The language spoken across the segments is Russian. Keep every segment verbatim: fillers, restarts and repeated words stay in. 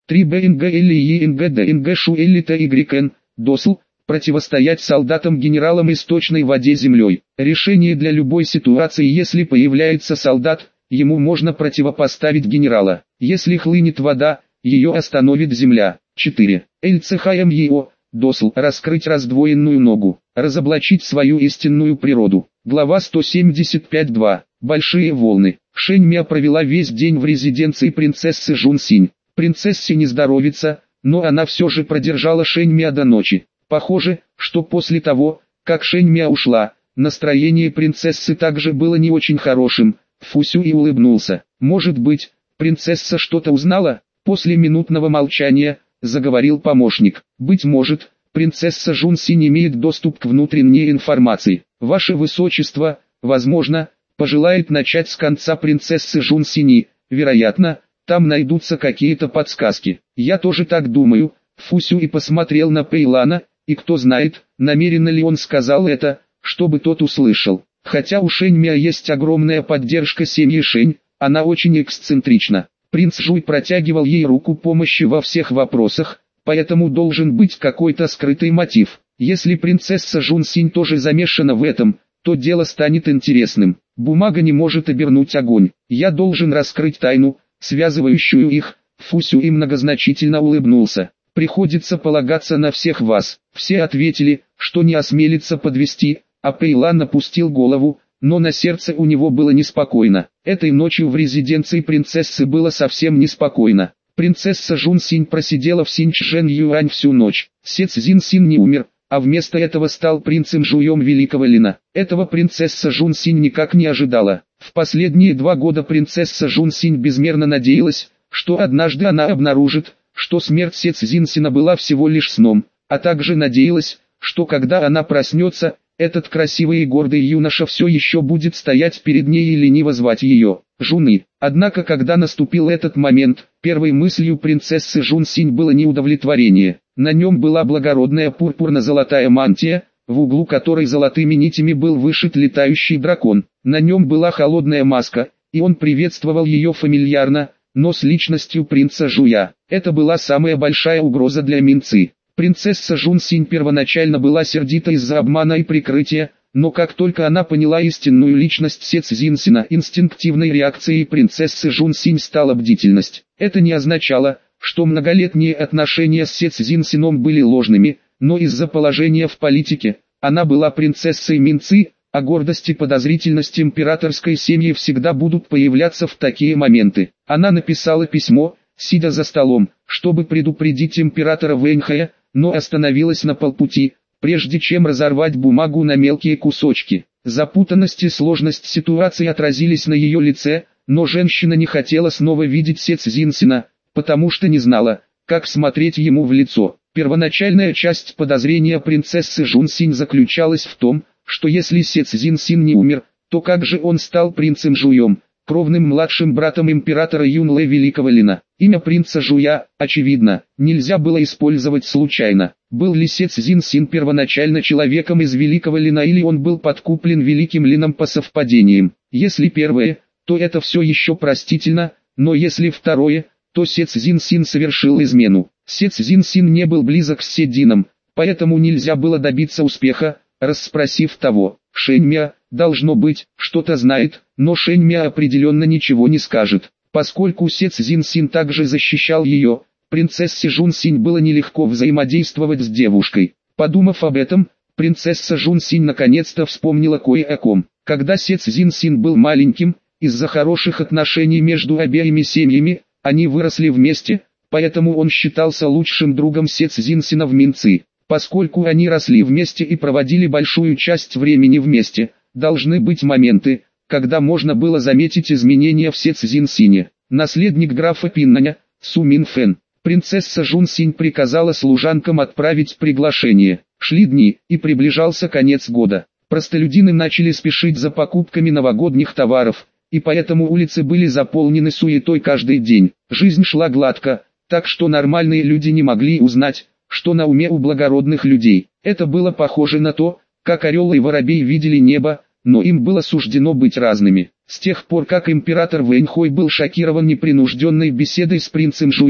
три бэ эн гэ эл и эн гэ дэ эн гэ шу эл тэ игрек эн, досл, противостоять солдатам-генералам источной воде землей. Решение для любой ситуации: если появляется солдат, ему можно противопоставить генерала. Если хлынет вода, ее остановит земля. четыре. эл цэ ха эм е о, досл, раскрыть раздвоенную ногу, разоблачить свою истинную природу. Глава сто семьдесят пять два. Большие волны. Шэньмя провела весь день в резиденции принцессы Жунсинь. Принцессе не здоровится, но она все же продержала Шэньмя до ночи. Похоже, что после того, как Шэньмя ушла, настроение принцессы также было не очень хорошим. Фусюй улыбнулся. Может быть, принцесса что-то узнала? После минутного молчания заговорил помощник. Быть может, принцесса Жунсинь имеет доступ к внутренней информации. Ваше Высочество, возможно, пожелает начать с конца принцессы Жунсини. Вероятно, там найдутся какие-то подсказки. Я тоже так думаю. Фусюй посмотрел на Пэйлана, и кто знает, намеренно ли он сказал это, чтобы тот услышал. Хотя у Шэньмя есть огромная поддержка семьи Шэнь, она очень эксцентрична. Принц Жуй протягивал ей руку помощи во всех вопросах, поэтому должен быть какой-то скрытый мотив. Если принцесса Жунсинь тоже замешана в этом, то дело станет интересным. Бумага не может обернуть огонь. Я должен раскрыть тайну, связывающую их. Фусюй многозначительно улыбнулся. Приходится полагаться на всех вас. Все ответили, что не осмелится подвести, а Пэйлан опустил голову, но на сердце у него было неспокойно. Этой ночью в резиденции принцессы было совсем неспокойно. Принцесса Жунсинь просидела в Синьчжэн-Юань всю ночь. Се Цзиньсин не умер, а вместо этого стал принцем Жуем Великого Лина. Этого принцесса Жунсинь никак не ожидала. В последние два года принцесса Жунсинь безмерно надеялась, что однажды она обнаружит, что смерть Се Цзиньсина была всего лишь сном, а также надеялась, что когда она проснется, этот красивый и гордый юноша все еще будет стоять перед ней и лениво звать ее Жуны. Однако когда наступил этот момент, первой мыслью принцессы Жунсинь было не удовлетворение. На нем была благородная пурпурно-золотая мантия, в углу которой золотыми нитями был вышит летающий дракон. На нем была холодная маска, и он приветствовал ее фамильярно, но с личностью принца Жуя. Это была самая большая угроза для Минцы. Принцесса Жунсинь первоначально была сердита из-за обмана и прикрытия, но как только она поняла истинную личность Се Цзиньсина, инстинктивной реакцией принцессы Жунсинь стала бдительность. Это не означало, что многолетние отношения с Се Цзиньсином были ложными, но из-за положения в политике, она была принцессой Минцы, а гордость и подозрительность императорской семьи всегда будут появляться в такие моменты. Она написала письмо, сидя за столом, чтобы предупредить императора Вэньхая, но остановилась на полпути, прежде чем разорвать бумагу на мелкие кусочки. Запутанность и сложность ситуации отразились на ее лице, но женщина не хотела снова видеть Се Цзиньсина, потому что не знала, как смотреть ему в лицо. Первоначальная часть подозрения принцессы Жунсинь заключалась в том, что если Се Цзиньсин не умер, то как же он стал принцем Жуем, кровным младшим братом императора Юнле Великого Лина. Имя принца Жуя, очевидно, нельзя было использовать случайно. Был ли Се Цзиньсин первоначально человеком из Великого Лина, или он был подкуплен Великим Лином по совпадениям? Если первое, то это все еще простительно, но если второе, то Се Цзиньсин совершил измену. Се Цзиньсин не был близок с Седином, поэтому нельзя было добиться успеха, расспросив того. Шэньмя, должно быть, что-то знает, но Шэньмя определенно ничего не скажет. Поскольку Се Цзиньсин также защищал ее, принцессе Жунсинь было нелегко взаимодействовать с девушкой. Подумав об этом, принцесса Жунсинь наконец-то вспомнила кое о ком. Когда Се Цзиньсин был маленьким, из-за хороших отношений между обеими семьями, они выросли вместе, поэтому он считался лучшим другом Се Цзиньсина в Минцы. Поскольку они росли вместе и проводили большую часть времени вместе, должны быть моменты, когда можно было заметить изменения в Се Цзиньсине. Наследник графа Пиннаня, Су Минфэн. Принцесса Жунсинь приказала служанкам отправить приглашение. Шли дни, и приближался конец года. Простолюдины начали спешить за покупками новогодних товаров, и поэтому улицы были заполнены суетой каждый день. Жизнь шла гладко, так что нормальные люди не могли узнать, что на уме у благородных людей. Это было похоже на то, как орел и воробей видели небо, но им было суждено быть разными. С тех пор, как император Вэньхой был шокирован непринужденной беседой с принцем Жуем,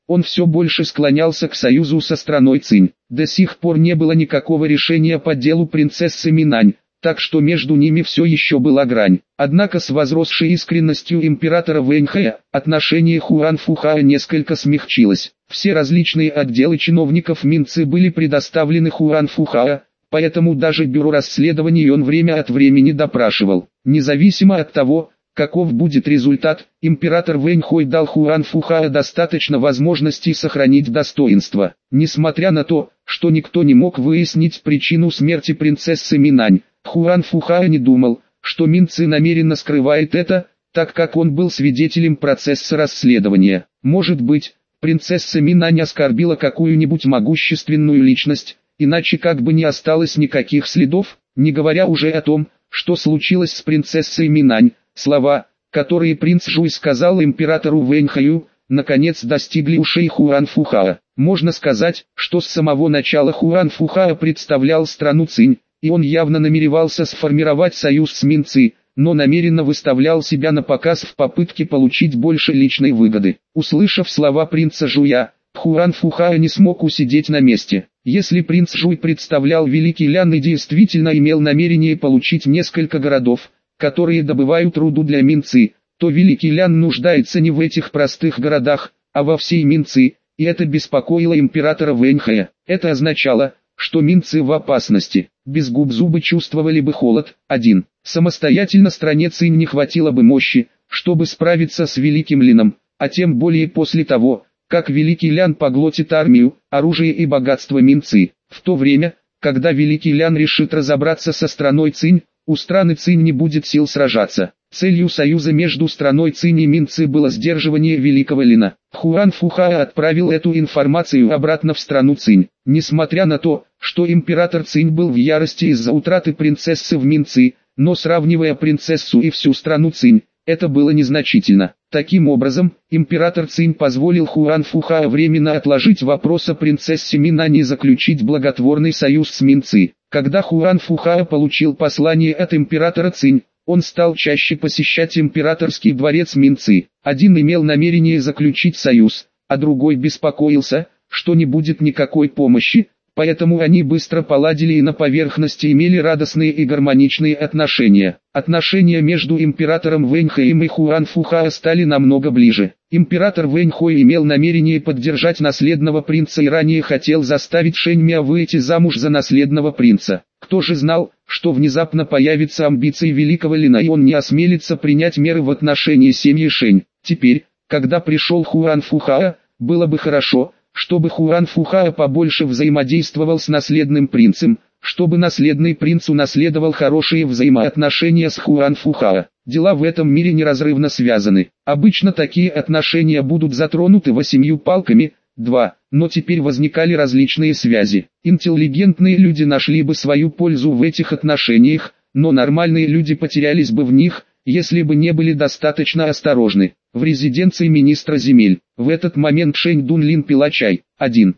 Он все больше склонялся к союзу со страной Цинь. До сих пор не было никакого решения по делу принцессы Минань, так что между ними все еще была грань. Однако с возросшей искренностью императора Вэньхэя, отношение Хуан Фухая несколько смягчилось. Все различные отделы чиновников Минцы были предоставлены Хуан Фухая, поэтому даже бюро расследований он время от времени допрашивал. Независимо от того, каков будет результат, император Вэньхой дал Хуан Фухая достаточно возможностей сохранить достоинство. Несмотря на то, что никто не мог выяснить причину смерти принцессы Минань, Хуан Фухая не думал, что Минцы намеренно скрывает это, так как он был свидетелем процесса расследования. Может быть, принцесса Минань оскорбила какую-нибудь могущественную личность, иначе как бы не осталось никаких следов, не говоря уже о том, что случилось с принцессой Минань. Слова, которые принц Жуй сказал императору Вэньхаю, наконец достигли ушей Хуан Фухая. Можно сказать, что с самого начала Хуан Фухая представлял страну Цинь, и он явно намеревался сформировать союз с Минцы, но намеренно выставлял себя на показ в попытке получить больше личной выгоды. Услышав слова принца Жуя, Хуан Фухая не смог усидеть на месте. Если принц Жуй представлял Великий Лян и действительно имел намерение получить несколько городов, которые добывают руду для Минцы, то Великий Лян нуждается не в этих простых городах, а во всей Минцы, и это беспокоило императора Вэньхэя. Это означало, что Минцы в опасности. Без губ зубы чувствовали бы холод. один. Самостоятельно стране Цинь не хватило бы мощи, чтобы справиться с Великим Лином, а тем более после того, как Великий Лян поглотит армию, оружие и богатство Минцы. В то время, когда Великий Лян решит разобраться со страной Цинь, у страны Цинь не будет сил сражаться. Целью союза между страной Цинь и Минцы было сдерживание Великого Лина. Хуан Фухая отправил эту информацию обратно в страну Цинь. Несмотря на то, что император Цинь был в ярости из-за утраты принцессы в Минцы, но сравнивая принцессу и всю страну Цинь, это было незначительно. Таким образом, император Цинь позволил Хуан Фухая временно отложить вопрос о принцессе Минань и заключить благотворный союз с Минцы. Когда Хуан Фухая получил послание от императора Цинь, он стал чаще посещать императорский дворец Минцы. Один имел намерение заключить союз, а другой беспокоился, что не будет никакой помощи, поэтому они быстро поладили и на поверхности имели радостные и гармоничные отношения. Отношения между императором Вэньхэем и Хуан Фухая стали намного ближе. Император Вэньхой имел намерение поддержать наследного принца и ранее хотел заставить Шэньмя выйти замуж за наследного принца. Кто же знал, что внезапно появятся амбиции Великого Лина и он не осмелится принять меры в отношении семьи Шэнь. Теперь, когда пришел Хуан Фухая, было бы хорошо, чтобы Хуан Фухая побольше взаимодействовал с наследным принцем, чтобы наследный принц унаследовал хорошие взаимоотношения с Хуан Фухая. Дела в этом мире неразрывно связаны. Обычно такие отношения будут затронуты восемью палками, два, но теперь возникали различные связи. Интеллигентные люди нашли бы свою пользу в этих отношениях, но нормальные люди потерялись бы в них, если бы не были достаточно осторожны. В резиденции министра земель. В этот момент Шэнь Дунлин пила чай. один.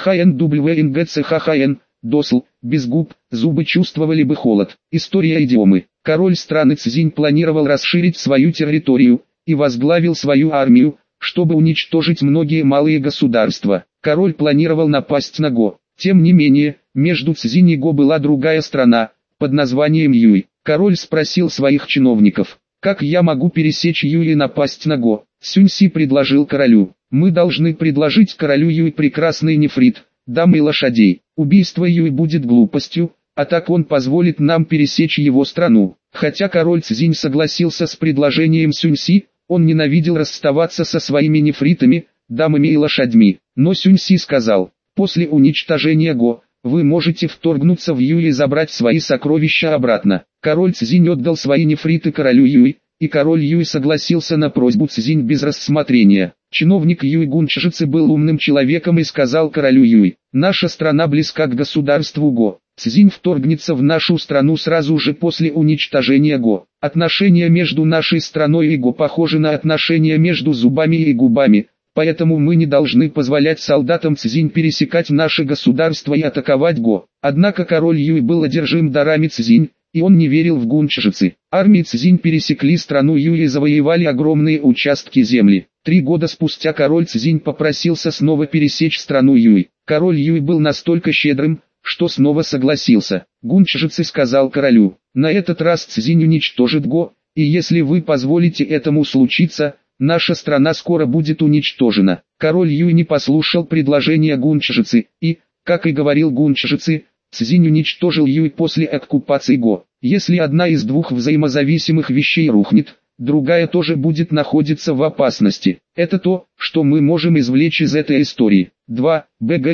ЦХНВНГ ЦХХН, досл, без губ, зубы чувствовали бы холод. История идиомы. Король страны Цзинь планировал расширить свою территорию, и возглавил свою армию, чтобы уничтожить многие малые государства. Король планировал напасть на Го. Тем не менее, между Цзинь и Го была другая страна, под названием Юй. Король спросил своих чиновников: «Как я могу пересечь Юй и напасть на Го?» Сюньси предложил королю: «Мы должны предложить королю Юй прекрасный нефрит, дам и лошадей. Убийство Юй будет глупостью, а так он позволит нам пересечь его страну». Хотя король Цзинь согласился с предложением Сюньси, он ненавидел расставаться со своими нефритами, дамами и лошадьми. Но Сюньси сказал: «После уничтожения Го, вы можете вторгнуться в Юй и забрать свои сокровища обратно». Король Цзинь отдал свои нефриты королю Юй, и король Юй согласился на просьбу Цзинь без рассмотрения. Чиновник Юй Гунчжицы был умным человеком и сказал королю Юй: «Наша страна близка к государству Го. Цзинь вторгнется в нашу страну сразу же после уничтожения Го. Отношения между нашей страной и Го похожи на отношения между зубами и губами, поэтому мы не должны позволять солдатам Цзинь пересекать наше государство и атаковать Го». Однако король Юй был одержим дарами Цзинь, и он не верил в Гунчжицы. Армии Цзинь пересекли страну Юй и завоевали огромные участки земли. Три года спустя король Цзинь попросился снова пересечь страну Юй. Король Юй был настолько щедрым, что снова согласился. Гунчжици сказал королю: «На этот раз Цзинь уничтожит Го, и если вы позволите этому случиться, наша страна скоро будет уничтожена». Король Юй не послушал предложения Гунчжици, и, как и говорил Гунчжици, Цзинь уничтожил Юй после оккупации Го. Если одна из двух взаимозависимых вещей рухнет, другая тоже будет находиться в опасности. Это то, что мы можем извлечь из этой истории. два.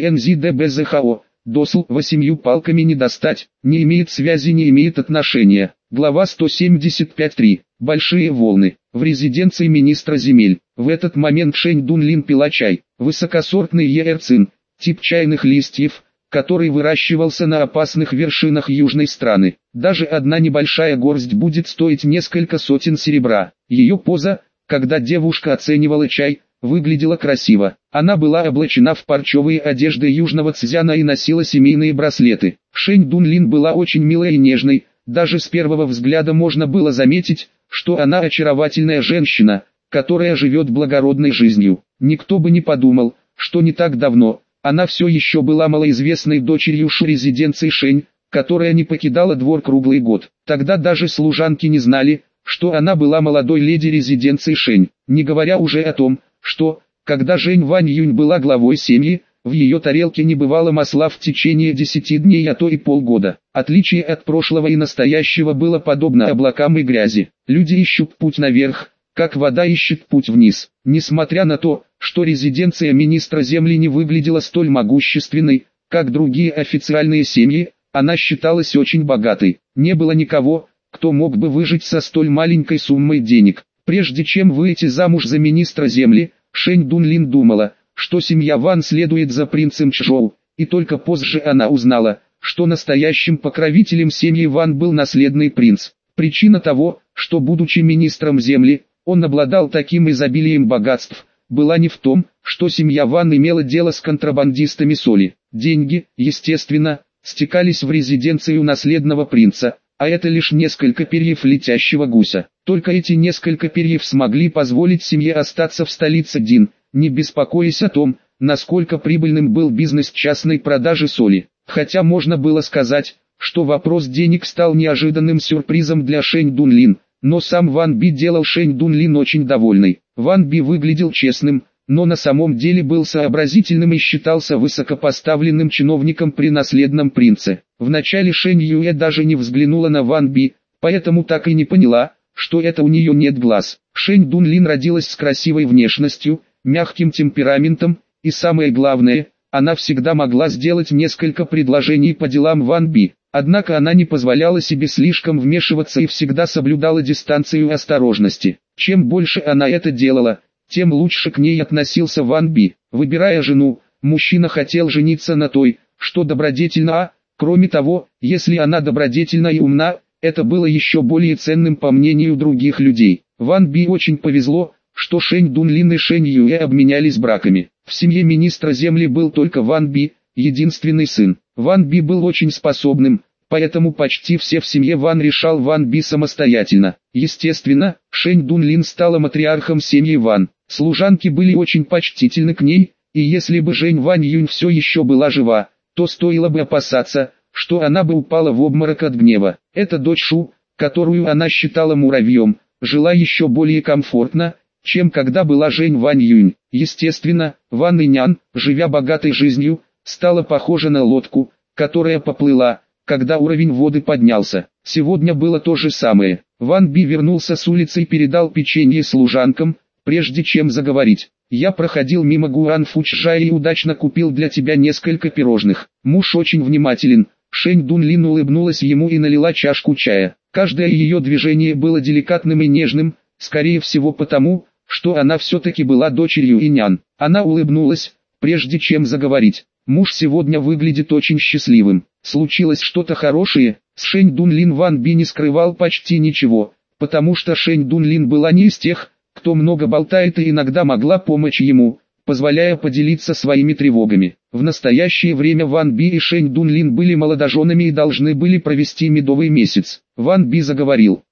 БГНЗДБЗХО. Досл восемью палками не достать, не имеет связи, не имеет отношения. Глава сто семьдесят пять точка три. Большие волны. В резиденции министра земель. В этот момент Шэнь Дунлин пила чай. Высокосортный еэрцин, тип чайных листьев, который выращивался на опасных вершинах южной страны. Даже одна небольшая горсть будет стоить несколько сотен серебра. Ее поза, когда девушка оценивала чай, выглядела красиво. Она была облачена в парчевые одежды южного Цзяна и носила семейные браслеты. Шэнь Дунлин была очень милой и нежной, даже с первого взгляда можно было заметить, что она очаровательная женщина, которая живет благородной жизнью. Никто бы не подумал, что не так давно она все еще была малоизвестной дочерью Шу резиденции Шэнь, которая не покидала двор круглый год. Тогда даже служанки не знали, что она была молодой леди резиденции Шэнь, не говоря уже о том, что, когда Жэнь Вань Юнь была главой семьи, в ее тарелке не бывало масла в течение десяти дней, а то и полгода. Отличие от прошлого и настоящего было подобно облакам и грязи. Люди ищут путь наверх, как вода ищет путь вниз. Несмотря на то, что резиденция министра земли не выглядела столь могущественной, как другие официальные семьи, она считалась очень богатой. Не было никого, кто мог бы выжить со столь маленькой суммой денег. Прежде чем выйти замуж за министра земли, Шэнь Дунлин думала, что семья Ван следует за принцем Чжоу, и только позже она узнала, что настоящим покровителем семьи Ван был наследный принц. Причина того, что будучи министром земли, он обладал таким изобилием богатств, была не в том, что семья Ван имела дело с контрабандистами соли. Деньги, естественно, стекались в резиденцию наследного принца, а это лишь несколько перьев летящего гуся. Только эти несколько перьев смогли позволить семье остаться в столице Дин, не беспокоясь о том, насколько прибыльным был бизнес частной продажи соли. Хотя можно было сказать, что вопрос денег стал неожиданным сюрпризом для Шэнь Дунлин, но сам Ван Би делал Шэнь Дунлин очень довольной. Ван Би выглядел честным, но на самом деле был сообразительным и считался высокопоставленным чиновником при наследном принце. Вначале Шэнь Юэ даже не взглянула на Ван Би, поэтому так и не поняла, что это у нее нет глаз. Шэнь Дунлин родилась с красивой внешностью, мягким темпераментом, и самое главное, она всегда могла сделать несколько предложений по делам Ван Би. Однако она не позволяла себе слишком вмешиваться и всегда соблюдала дистанцию осторожности. Чем больше она это делала, тем лучше к ней относился Ван Би. Выбирая жену, мужчина хотел жениться на той, что добродетельна, а, кроме того, если она добродетельна и умна, это было еще более ценным по мнению других людей. Ван Би очень повезло, что Шэнь Дунлин и Шэнь Юэ обменялись браками. В семье министра земли был только Ван Би, единственный сын. Ван Би был очень способным, поэтому почти все в семье Ван решал Ван Би самостоятельно. Естественно, Шэнь Дунлин стала матриархом семьи Ван. Служанки были очень почтительны к ней, и если бы Жэнь Вань Юнь все еще была жива, то стоило бы опасаться, что она бы упала в обморок от гнева. Эта дочь Шу, которую она считала муравьем, жила еще более комфортно, чем когда была Жэнь Вань Юнь. Естественно, Ван Инян, живя богатой жизнью, стала похожа на лодку, которая поплыла, когда уровень воды поднялся. Сегодня было то же самое. Ван Би вернулся с улицы и передал печенье служанкам, прежде чем заговорить. «Я проходил мимо Гуан Фучжая и удачно купил для тебя несколько пирожных. Муж очень внимателен». Шэнь Дунлин улыбнулась ему и налила чашку чая. Каждое ее движение было деликатным и нежным, скорее всего потому, что она все-таки была дочерью Инян. Она улыбнулась, прежде чем заговорить. «Муж сегодня выглядит очень счастливым. Случилось что-то хорошее?» С Шэнь Дунлин Ван Би не скрывал почти ничего, потому что Шэнь Дунлин была не из тех, кто много болтает, и иногда могла помочь ему, позволяя поделиться своими тревогами. В настоящее время Ван Би и Шэнь Дунлин были молодоженами и должны были провести медовый месяц. Ван Би заговорил.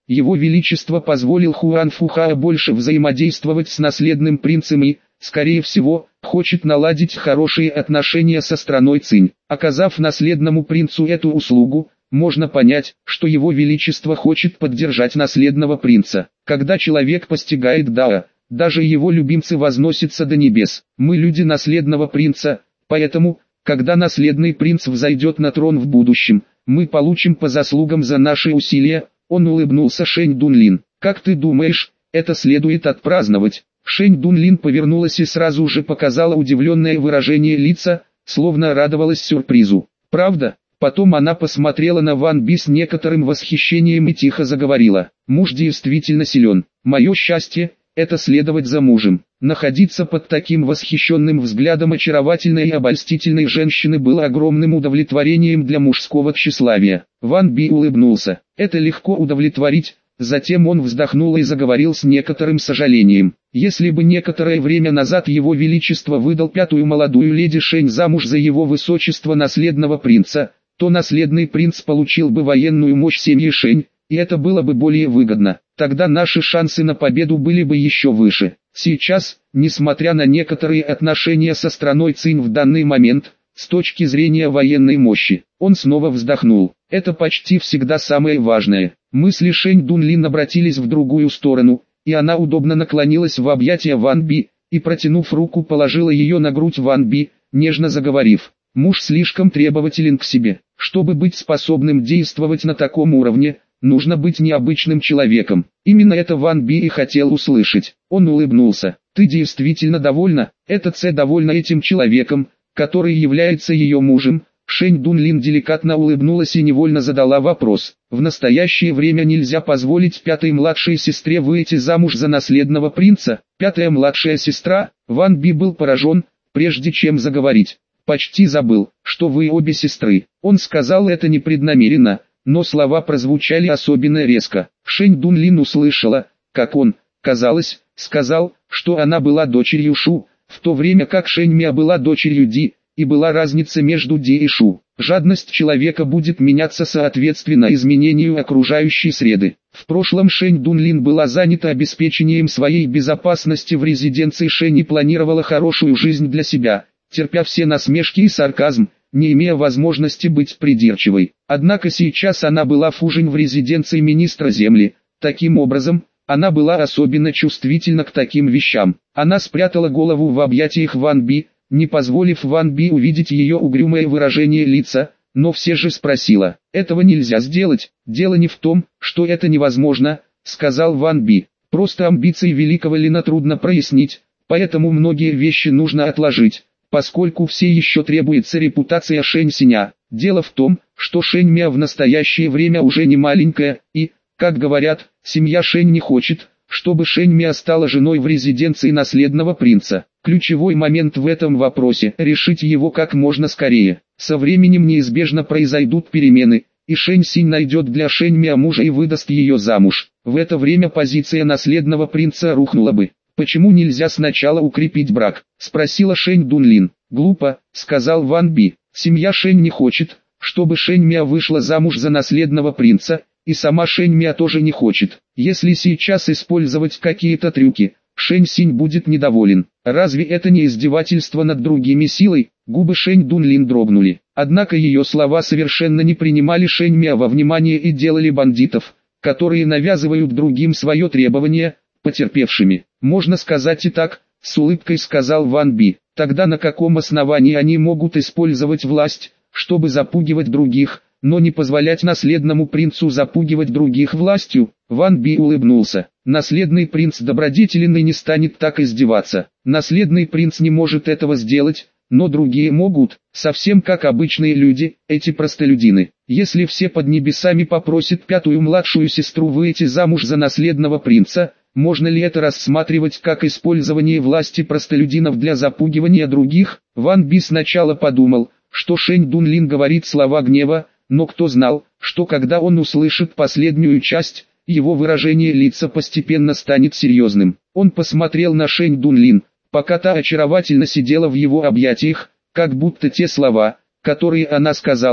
Его Величество позволил Хуан Фухао больше взаимодействовать с наследным принцем и, скорее всего, хочет наладить хорошие отношения со страной Цинь. Оказав наследному принцу эту услугу, можно понять, что Его Величество хочет поддержать наследного принца. Когда человек постигает Дао, даже его любимцы возносятся до небес. Мы люди наследного принца, поэтому, когда наследный принц взойдет на трон в будущем, мы получим по заслугам за наши усилия. Он улыбнулся Шэнь Дунлин. Как ты думаешь, это следует отпраздновать? Шэнь Дунлин повернулась и сразу же показала удивленное выражение лица, словно радовалась сюрпризу. Правда? Потом она посмотрела на Ван Би с некоторым восхищением и тихо заговорила. Муж действительно силен. Мое счастье – это следовать за мужем. Находиться под таким восхищенным взглядом очаровательной и обольстительной женщины было огромным удовлетворением для мужского тщеславия. Ван Би улыбнулся. Это легко удовлетворить. Затем он вздохнул и заговорил с некоторым сожалением. Если бы некоторое время назад Его Величество выдал пятую молодую леди Шэнь замуж за Его Высочество наследного принца, то наследный принц получил бы военную мощь семьи Шэнь, и это было бы более выгодно. Тогда наши шансы на победу были бы еще выше. Сейчас, несмотря на некоторые отношения со страной Цинь в данный момент, с точки зрения военной мощи, он снова вздохнул. Это почти всегда самое важное. Мысли Шэнь Дунлин обратились в другую сторону, и она удобно наклонилась в объятия Ван Би, и протянув руку положила ее на грудь Ван Би, нежно заговорив. Муж слишком требователен к себе. Чтобы быть способным действовать на таком уровне, нужно быть необычным человеком. Именно это Ван Би и хотел услышать. Он улыбнулся. Ты действительно довольна? Это Цэ довольна этим человеком, который является ее мужем. Шэнь Дунлин деликатно улыбнулась и невольно задала вопрос. В настоящее время нельзя позволить пятой младшей сестре выйти замуж за наследного принца. Пятая младшая сестра, Ван Би был поражен, прежде чем заговорить. Почти забыл, что вы обе сестры. Он сказал это непреднамеренно, но слова прозвучали особенно резко. Шэнь Дунлин услышала, как он, казалось, сказал, что она была дочерью Шу, в то время как Шэнь Мя была дочерью Ди, и была разница между Ди и Шу. Жадность человека будет меняться соответственно изменению окружающей среды. В прошлом Шэнь Дунлин была занята обеспечением своей безопасности в резиденции Шэнь и планировала хорошую жизнь для себя, терпя все насмешки и сарказм, не имея возможности быть придирчивой. Однако сейчас она была фужень в резиденции министра земли. Таким образом, она была особенно чувствительна к таким вещам. Она спрятала голову в объятиях Ван Би, не позволив Ван Би увидеть ее угрюмое выражение лица, но все же спросила. «Этого нельзя сделать, дело не в том, что это невозможно», — сказал Ван Би. «Просто амбиции великого Лина трудно прояснить, поэтому многие вещи нужно отложить, поскольку все еще требуется репутация Шэнь Синя. Дело в том, что Шэнь Мя в настоящее время уже не маленькая, и, как говорят, семья Шэнь не хочет, чтобы Шэнь Мя стала женой в резиденции наследного принца. Ключевой момент в этом вопросе – решить его как можно скорее. Со временем неизбежно произойдут перемены, и Шэнь Синь найдет для Шэнь Мя мужа и выдаст ее замуж. В это время позиция наследного принца рухнула бы. «Почему нельзя сначала укрепить брак?» – спросила Шэнь Дунлин. «Глупо», – сказал Ван Би. «Семья Шэнь не хочет, чтобы Шэнь Мя вышла замуж за наследного принца, и сама Шэнь Мя тоже не хочет. Если сейчас использовать какие-то трюки, Шэнь Синь будет недоволен. Разве это не издевательство над другими силой?» Губы Шэнь Дунлин дрогнули. Однако ее слова совершенно не принимали Шэнь Мя во внимание и делали бандитов, которые навязывают другим свое требование, потерпевшими. «Можно сказать и так», — с улыбкой сказал Ван Би. «Тогда на каком основании они могут использовать власть, чтобы запугивать других, но не позволять наследному принцу запугивать других властью?» Ван Би улыбнулся. «Наследный принц добродетелен и не станет так издеваться. Наследный принц не может этого сделать, но другие могут, совсем как обычные люди, эти простолюдины. Если все под небесами попросят пятую младшую сестру выйти замуж за наследного принца, можно ли это рассматривать как использование власти простолюдинов для запугивания других?» Ван Би сначала подумал, что Шэнь Дунлин говорит слова гнева, но кто знал, что когда он услышит последнюю часть, его выражение лица постепенно станет серьезным. Он посмотрел на Шэнь Дунлин, пока та очаровательно сидела в его объятиях, как будто те слова, которые она сказала,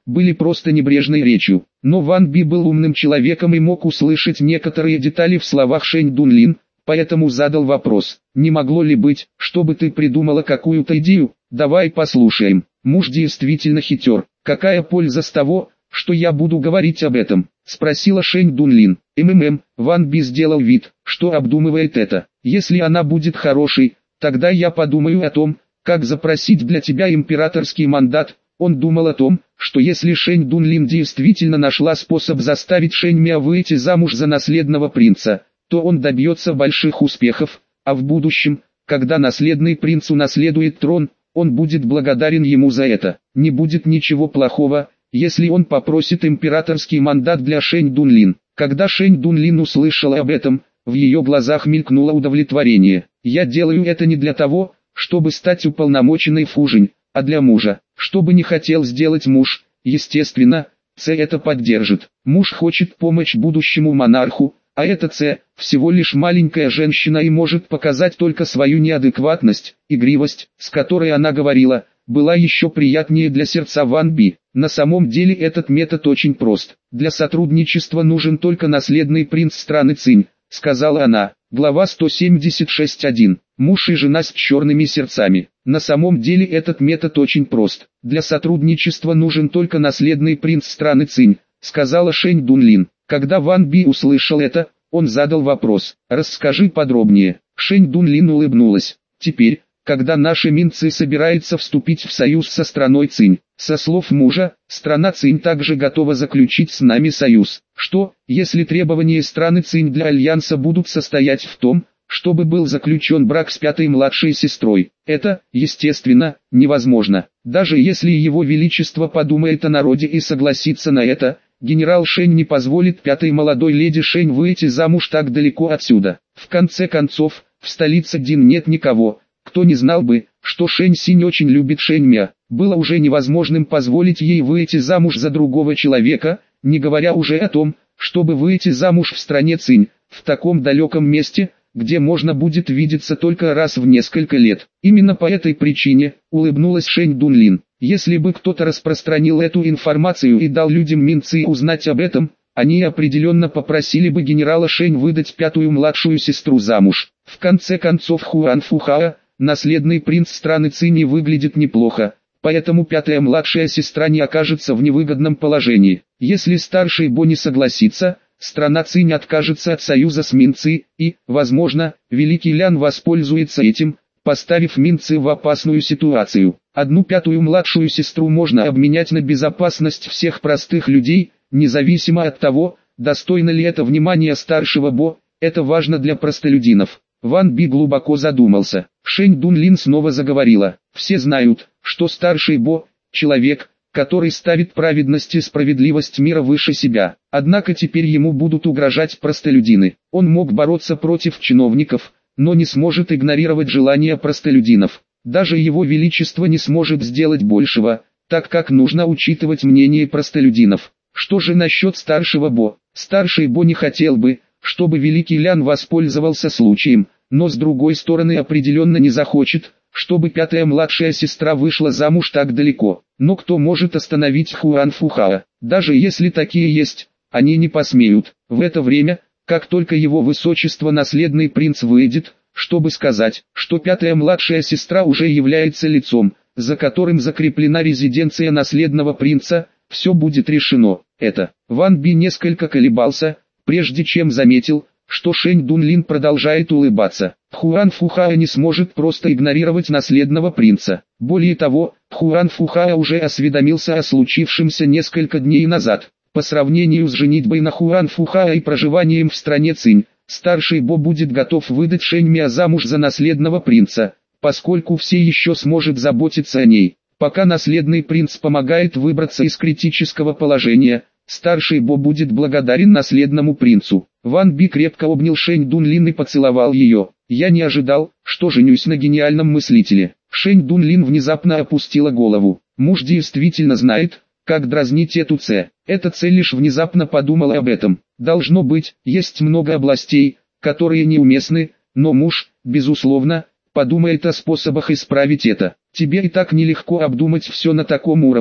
были просто небрежной речью. Но Ван Би был умным человеком и мог услышать некоторые детали в словах Шэнь Дунлин, поэтому задал вопрос: «Не могло ли быть, чтобы ты придумала какую-то идею? Давай послушаем». «Муж действительно хитер. Какая польза с того, что я буду говорить об этом?» — спросила Шэнь Дунлин. «МММ», Ван Би сделал вид, что обдумывает это. «Если она будет хорошей, тогда я подумаю о том, как запросить для тебя императорский мандат». Он думал о том, что если Шэнь Дунлин действительно нашла способ заставить Шэнь Мя выйти замуж за наследного принца, то он добьется больших успехов, а в будущем, когда наследный принц унаследует трон, он будет благодарен ему за это. Не будет ничего плохого, если он попросит императорский мандат для Шэнь Дунлин. Когда Шэнь Дунлин услышала об этом, в ее глазах мелькнуло удовлетворение. «Я делаю это не для того, чтобы стать уполномоченной Фужинь, а для мужа. Что бы ни хотел сделать муж, естественно, Ц это поддержит. Муж хочет помочь будущему монарху, а эта Ц всего лишь маленькая женщина и может показать только свою неадекватность. Игривость, с которой она говорила, была еще приятнее для сердца Ван Би. На самом деле этот метод очень прост. Для сотрудничества нужен только наследный принц страны Цинь, сказала она. Глава сто семьдесят шесть точка один. Муж и жена с черными сердцами. На самом деле этот метод очень прост. Для сотрудничества нужен только наследный принц страны Цинь, сказала Шэнь Дунлин. Когда Ван Би услышал это, он задал вопрос: «Расскажи подробнее». Шэнь Дунлин улыбнулась. «Теперь, когда наши Минцы собираются вступить в союз со страной Цинь, со слов мужа, страна Цинь также готова заключить с нами союз. Что, если требования страны Цинь для альянса будут состоять в том, чтобы был заключен брак с пятой младшей сестрой? Это, естественно, невозможно. Даже если его величество подумает о народе и согласится на это, генерал Шэнь не позволит пятой молодой леди Шэнь выйти замуж так далеко отсюда. В конце концов, в столице Дин нет никого, кто не знал бы, что Шэнь Синь очень любит Шэнь Мя. Было уже невозможным позволить ей выйти замуж за другого человека, не говоря уже о том, чтобы выйти замуж в стране Цинь, в таком далеком месте, где можно будет видеться только раз в несколько лет. Именно по этой причине, улыбнулась Шэнь Дунлин, если бы кто-то распространил эту информацию и дал людям Минцы узнать об этом, они определенно попросили бы генерала Шэнь выдать пятую младшую сестру замуж. В конце концов Хуан Фухао, наследный принц страны Цинь, выглядит неплохо, поэтому пятая младшая сестра не окажется в невыгодном положении. Если старший Бо не согласится, страна Цинь откажется от союза с Минцы, и, возможно, Великий Лян воспользуется этим, поставив Минцы в опасную ситуацию. Одну пятую младшую сестру можно обменять на безопасность всех простых людей, независимо от того, достойно ли это внимания старшего Бо, это важно для простолюдинов. Ван Би глубоко задумался. Шэнь Дунлин снова заговорила. Все знают, что старший Бо – человек, который ставит праведность и справедливость мира выше себя. Однако теперь ему будут угрожать простолюдины. Он мог бороться против чиновников, но не сможет игнорировать желания простолюдинов. Даже его величество не сможет сделать большего, так как нужно учитывать мнение простолюдинов. Что же насчет старшего Бо? Старший Бо не хотел бы, чтобы Великий Лян воспользовался случаем, но с другой стороны определенно не захочет, чтобы пятая младшая сестра вышла замуж так далеко. Но кто может остановить Хуан Фухао? Даже если такие есть, они не посмеют. В это время, как только его высочество наследный принц выйдет, чтобы сказать, что пятая младшая сестра уже является лицом, за которым закреплена резиденция наследного принца, все будет решено. Это. Ван Би несколько колебался, прежде чем заметил, что Шэнь Дунлин продолжает улыбаться. Хуан Фухао не сможет просто игнорировать наследного принца. Более того, Хуан Фухао уже осведомился о случившемся несколько дней назад. По сравнению с женитьбой на Хуан Фухао и проживанием в стране Цинь, старший Бо будет готов выдать Шэнь Мя замуж за наследного принца, поскольку все еще сможет заботиться о ней. Пока наследный принц помогает выбраться из критического положения, старший Бо будет благодарен наследному принцу. Ван Би крепко обнял Шэнь Дунлин и поцеловал ее. «Я не ожидал, что женюсь на гениальном мыслителе». Шэнь Дунлин внезапно опустила голову. Муж действительно знает, как дразнить эту Ц. Эта Ц лишь внезапно подумала об этом. Должно быть, есть много областей, которые неуместны, но муж, безусловно, подумает о способах исправить это. Тебе и так нелегко обдумать все на таком уровне,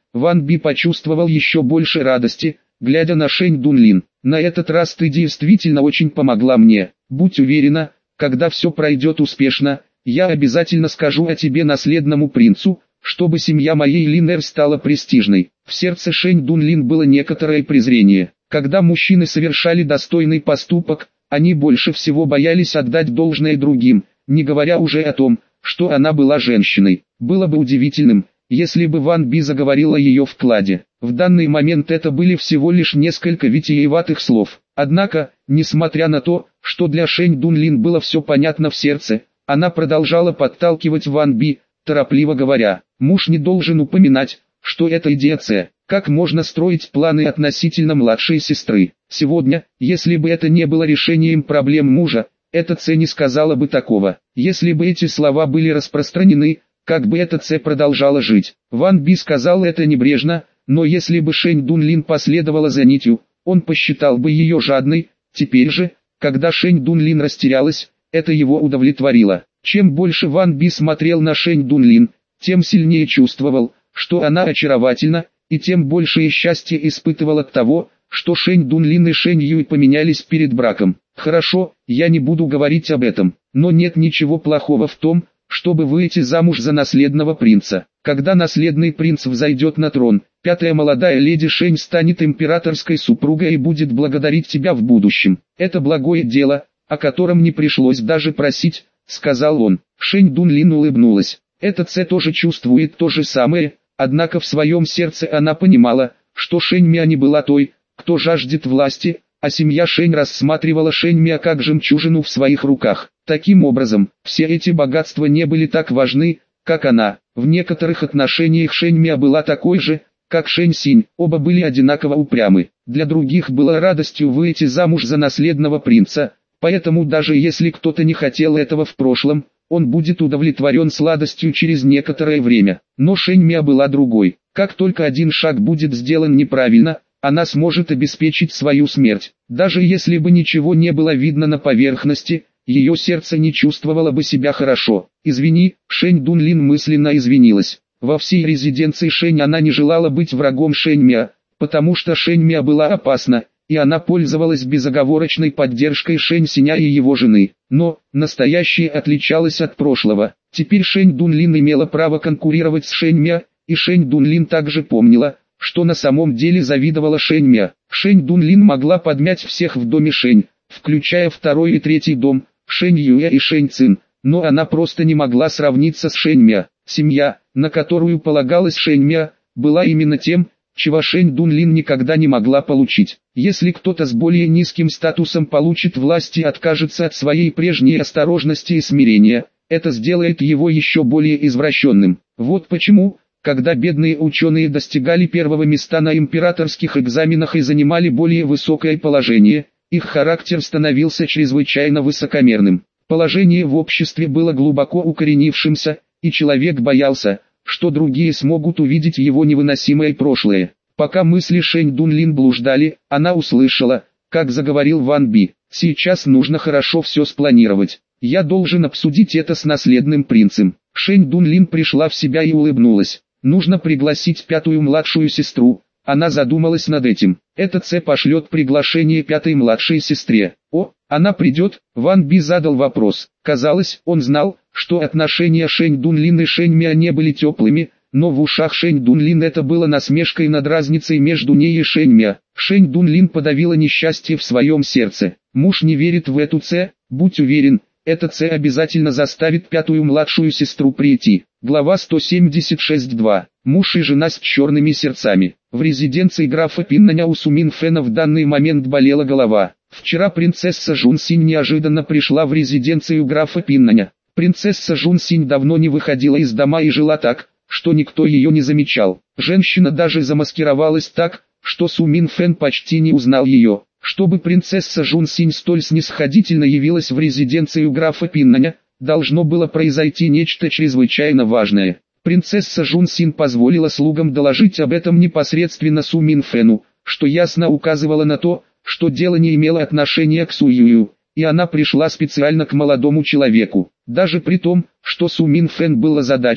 Ван Би почувствовал еще больше радости, глядя на Шэнь Дунлин. На этот раз ты действительно очень помогла мне. Будь уверена, когда все пройдет успешно, я обязательно скажу о тебе наследному принцу, чтобы семья моей Линер стала престижной. В сердце Шэнь Дунлин было некоторое презрение. Когда мужчины совершали достойный поступок, они больше всего боялись отдать должное другим, не говоря уже о том, что она была женщиной. Было бы удивительным, если бы Ван Би заговорил о ее вкладе. В данный момент это были всего лишь несколько витиеватых слов. Однако, несмотря на то, что для Шэнь Дунлин было все понятно в сердце, она продолжала подталкивать Ван Би, торопливо говоря: «Муж не должен упоминать, что это идея Цэ. Как можно строить планы относительно младшей сестры? Сегодня, если бы это не было решением проблем мужа, эта Цэ не сказала бы такого. Если бы эти слова были распространены, как бы эта Цэ продолжала жить?» Ван Би сказал это небрежно, но если бы Шэнь Дунлин последовала за нитью, он посчитал бы ее жадной. Теперь же, когда Шэнь Дунлин растерялась, это его удовлетворило. Чем больше Ван Би смотрел на Шэнь Дунлин, тем сильнее чувствовал, что она очаровательна, и тем большее счастье испытывал от того, что Шэнь Дунлин и Шэнь Юй поменялись перед браком. «Хорошо, я не буду говорить об этом, но нет ничего плохого в том, чтобы выйти замуж за наследного принца. Когда наследный принц взойдет на трон, пятая молодая леди Шэнь станет императорской супругой и будет благодарить тебя в будущем. Это благое дело, о котором не пришлось даже просить», — сказал он. Шэнь Дунлин улыбнулась. Эта Цэ тоже чувствует то же самое, однако в своем сердце она понимала, что Шэнь Миа не была той, кто жаждет власти, а семья Шэнь рассматривала Шэнь Миа как жемчужину в своих руках. Таким образом, все эти богатства не были так важны, как она. В некоторых отношениях Шэнь Миа была такой же, как Шэнь Синь, оба были одинаково упрямы. Для других было радостью выйти замуж за наследного принца, поэтому даже если кто-то не хотел этого в прошлом, он будет удовлетворен сладостью через некоторое время. Но Шэнь Миа была другой. Как только один шаг будет сделан неправильно, она сможет обеспечить свою смерть. Даже если бы ничего не было видно на поверхности, ее сердце не чувствовало бы себя хорошо. «Извини», Шэнь Дунлин мысленно извинилась. Во всей резиденции Шэнь она не желала быть врагом Шэнь Миа, потому что Шэнь Миа была опасна, и она пользовалась безоговорочной поддержкой Шэнь Синя и его жены. Но, настоящее отличалось от прошлого. Теперь Шэнь Дунлин имела право конкурировать с Шэнь Миа, и Шэнь Дунлин также помнила, что на самом деле завидовала Шэнь Миа. Шэнь Дунлин могла подмять всех в доме Шэнь, включая второй и третий дом, Шэнь Юэ и Шэнь Цин, но она просто не могла сравниться с Шэнь Миа. Семья, на которую полагалась Шэнь Миа, была именно тем, чего Шэнь Дунлин никогда не могла получить. Если кто-то с более низким статусом получит власть и откажется от своей прежней осторожности и смирения, это сделает его еще более извращенным. Вот почему, когда бедные ученые достигали первого места на императорских экзаменах и занимали более высокое положение, их характер становился чрезвычайно высокомерным. Положение в обществе было глубоко укоренившимся, и человек боялся, что другие смогут увидеть его невыносимое прошлое. Пока мысли Шэнь Дунлин блуждали, она услышала, как заговорил Ван Би. «Сейчас нужно хорошо все спланировать. Я должен обсудить это с наследным принцем». Шэнь Дунлин пришла в себя и улыбнулась. «Нужно пригласить пятую младшую сестру». Она задумалась над этим. Эта Цэ пошлет приглашение пятой младшей сестре. О, она придет? Ван Би задал вопрос. Казалось, он знал, что отношения Шэнь Дунлин и Шэнь Миа не были теплыми, но в ушах Шэнь Дунлин это было насмешкой над разницей между ней и Шэнь Миа. Шэнь Дунлин подавила несчастье в своем сердце. Муж не верит в эту Цэ, будь уверен, эта Цэ обязательно заставит пятую младшую сестру прийти. Глава сто семьдесят шесть два. Муж и жена с черными сердцами. В резиденции графа Пиннаня у Сумин Фэна в данный момент болела голова. Вчера принцесса Жун Синь неожиданно пришла в резиденцию графа Пиннаня. Принцесса Жун Синь давно не выходила из дома и жила так, что никто ее не замечал. Женщина даже замаскировалась так, что Сумин Фэн почти не узнал ее. Чтобы принцесса Жун Синь столь снисходительно явилась в резиденцию графа Пиннаня, должно было произойти нечто чрезвычайно важное. Принцесса Жун Синь позволила слугам доложить об этом непосредственно Су Мин Фэну, что ясно указывало на то, что дело не имело отношения к Су Юю, и она пришла специально к молодому человеку. Даже при том, что Су Мин Фэн был озадачен,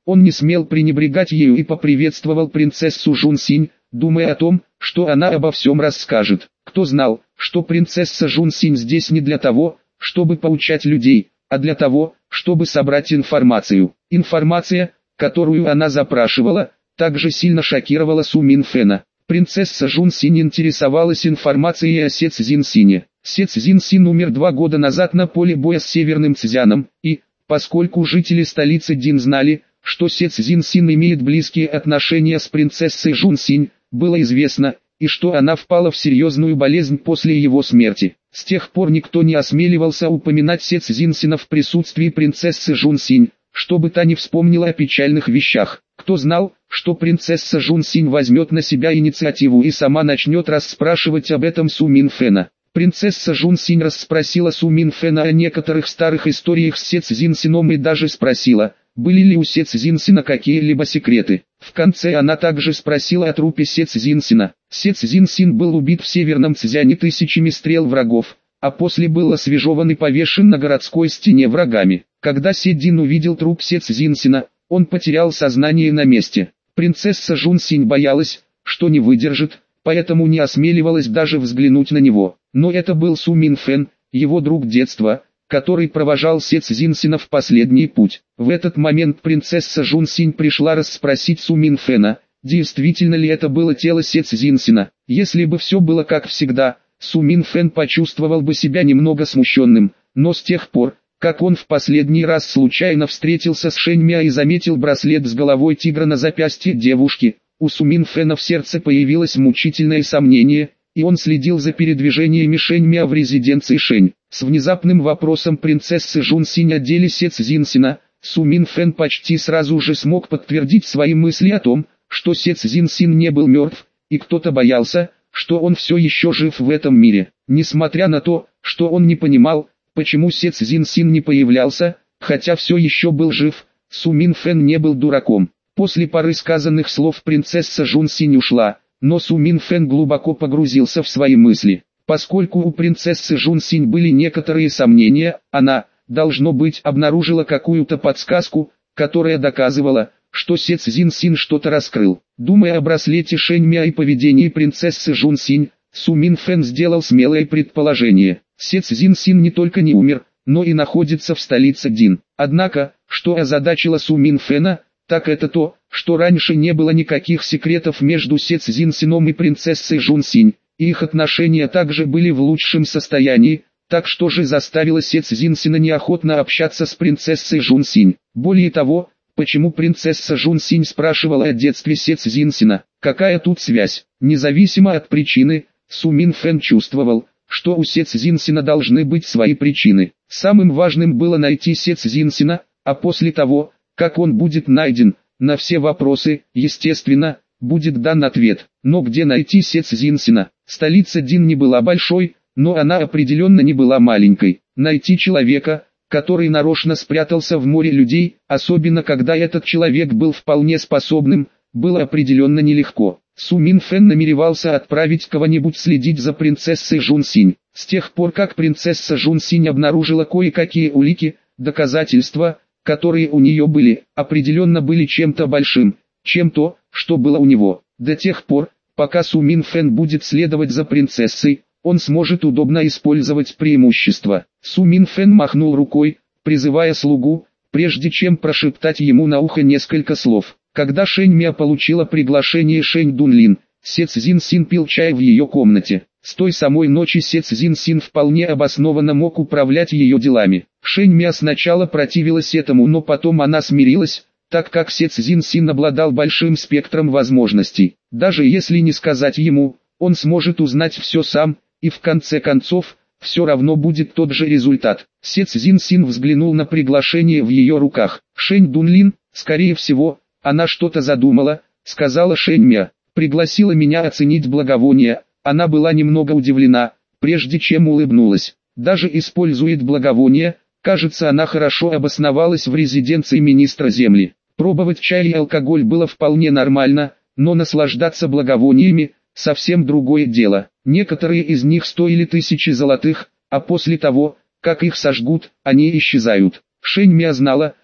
Он не смел пренебрегать ею и поприветствовал принцессу Жунсинь, думая о том, что она обо всем расскажет. Кто знал, что принцесса Жунсинь здесь не для того, чтобы поучать людей, а для того, чтобы собрать информацию. Информация, которую она запрашивала, также сильно шокировала Су Минфэна. Принцесса Жунсинь интересовалась информацией о Се Цзиньсине. Се Цзиньсин умер два года назад на поле боя с Северным Цзяном, и, поскольку жители столицы Дин знали, что Се Цзиньсин имеет близкие отношения с принцессой Жунсинь, было известно, и что она впала в серьезную болезнь после его смерти. С тех пор никто не осмеливался упоминать Се Цзиньсина в присутствии принцессы Жунсинь, чтобы та не вспомнила о печальных вещах. Кто знал, что принцесса Жунсинь возьмет на себя инициативу и сама начнет расспрашивать об этом Су Минфэна. Принцесса Жунсинь расспросила Су Минфэна о некоторых старых историях с Се Цзиньсином и даже спросила, были ли у Се Цзиньсина какие-либо секреты. В конце она также спросила о трупе Се Цзиньсина. Се Цзиньсин был убит в Северном Цзяне тысячами стрел врагов, а после был освежеван и повешен на городской стене врагами. Когда Се Дин увидел труп Се Цзиньсина, он потерял сознание на месте. Принцесса Жунсинь боялась, что не выдержит, поэтому не осмеливалась даже взглянуть на него. Но это был Су Минфэн, его друг детства, который провожал Се Цзиньсина в последний путь. В этот момент принцесса Жунсинь пришла расспросить Су Минфэна, действительно ли это было тело Се Цзиньсина. Если бы все было как всегда, Су Минфэн почувствовал бы себя немного смущенным, но с тех пор, как он в последний раз случайно встретился с Шэнь Мя и заметил браслет с головой тигра на запястье девушки, у Су Минфэна в сердце появилось мучительное сомнение, и он следил за передвижениями Шэнь Мя в резиденции Шэнь. С внезапным вопросом принцессы Жунсинь о деле Се Цзиньсина, Су Минфэн почти сразу же смог подтвердить свои мысли о том, что Се Цзиньсин не был мертв, и кто-то боялся, что он все еще жив в этом мире. Несмотря на то, что он не понимал, почему Се Цзиньсин не появлялся, хотя все еще был жив, Су Минфэн не был дураком. После пары сказанных слов принцесса Жунсинь ушла, но Су Минфэн глубоко погрузился в свои мысли. Поскольку у принцессы Жунсинь были некоторые сомнения, она, должно быть, обнаружила какую-то подсказку, которая доказывала, что Се Цзиньсин что-то раскрыл. Думая о браслете Шэнь Мя и поведении принцессы Жунсинь, Су Минфэн сделал смелое предположение. Се Цзиньсин не только не умер, но и находится в столице Дин. Однако, что озадачило Су Минфэна, так это то, что раньше не было никаких секретов между Се Цзиньсином и принцессой Жунсинь, и их отношения также были в лучшем состоянии, так что же заставило Се Цзиньсина неохотно общаться с принцессой Жунсинь. Более того, почему принцесса Жунсинь спрашивала о детстве Се Цзиньсина, какая тут связь? Независимо от причины, Су Минфэн чувствовал, что у Се Цзиньсина должны быть свои причины. Самым важным было найти Се Цзиньсина, а после того, как он будет найден, на все вопросы, естественно, будет дан ответ. Но где найти Се Цзиньсина? Столица Дин не была большой, но она определенно не была маленькой. Найти человека, который нарочно спрятался в море людей, особенно когда этот человек был вполне способным, было определенно нелегко. Су Минфэн намеревался отправить кого-нибудь следить за принцессой Жунсинь. С тех пор как принцесса Жунсинь обнаружила кое-какие улики, доказательства, которые у нее были, определенно были чем-то большим, чем то, что было у него. До тех пор, пока Су Минфэн будет следовать за принцессой, он сможет удобно использовать преимущество. Су Минфэн махнул рукой, призывая слугу, прежде чем прошептать ему на ухо несколько слов. Когда Шэнь Мя получила приглашение Шэнь Дунлин, Се Цзиньсин пил чай в ее комнате. С той самой ночи Се Цзиньсин вполне обоснованно мог управлять ее делами. Шэнь Мя сначала противилась этому, но потом она смирилась, так как Се Цзиньсин обладал большим спектром возможностей. Даже если не сказать ему, он сможет узнать все сам, и в конце концов, все равно будет тот же результат. Се Цзиньсин взглянул на приглашение в ее руках. Шэнь Дунлин, скорее всего, она что-то задумала, сказала Шэнь Мя, пригласила меня оценить благовония. Она была немного удивлена, прежде чем улыбнулась. Даже использует благовония, кажется, она хорошо обосновалась в резиденции министра земли. Пробовать чай и алкоголь было вполне нормально, но наслаждаться благовониями – совсем другое дело. Некоторые из них стоили тысячи золотых, а после того, как их сожгут, они исчезают. Шэнь Мя знала,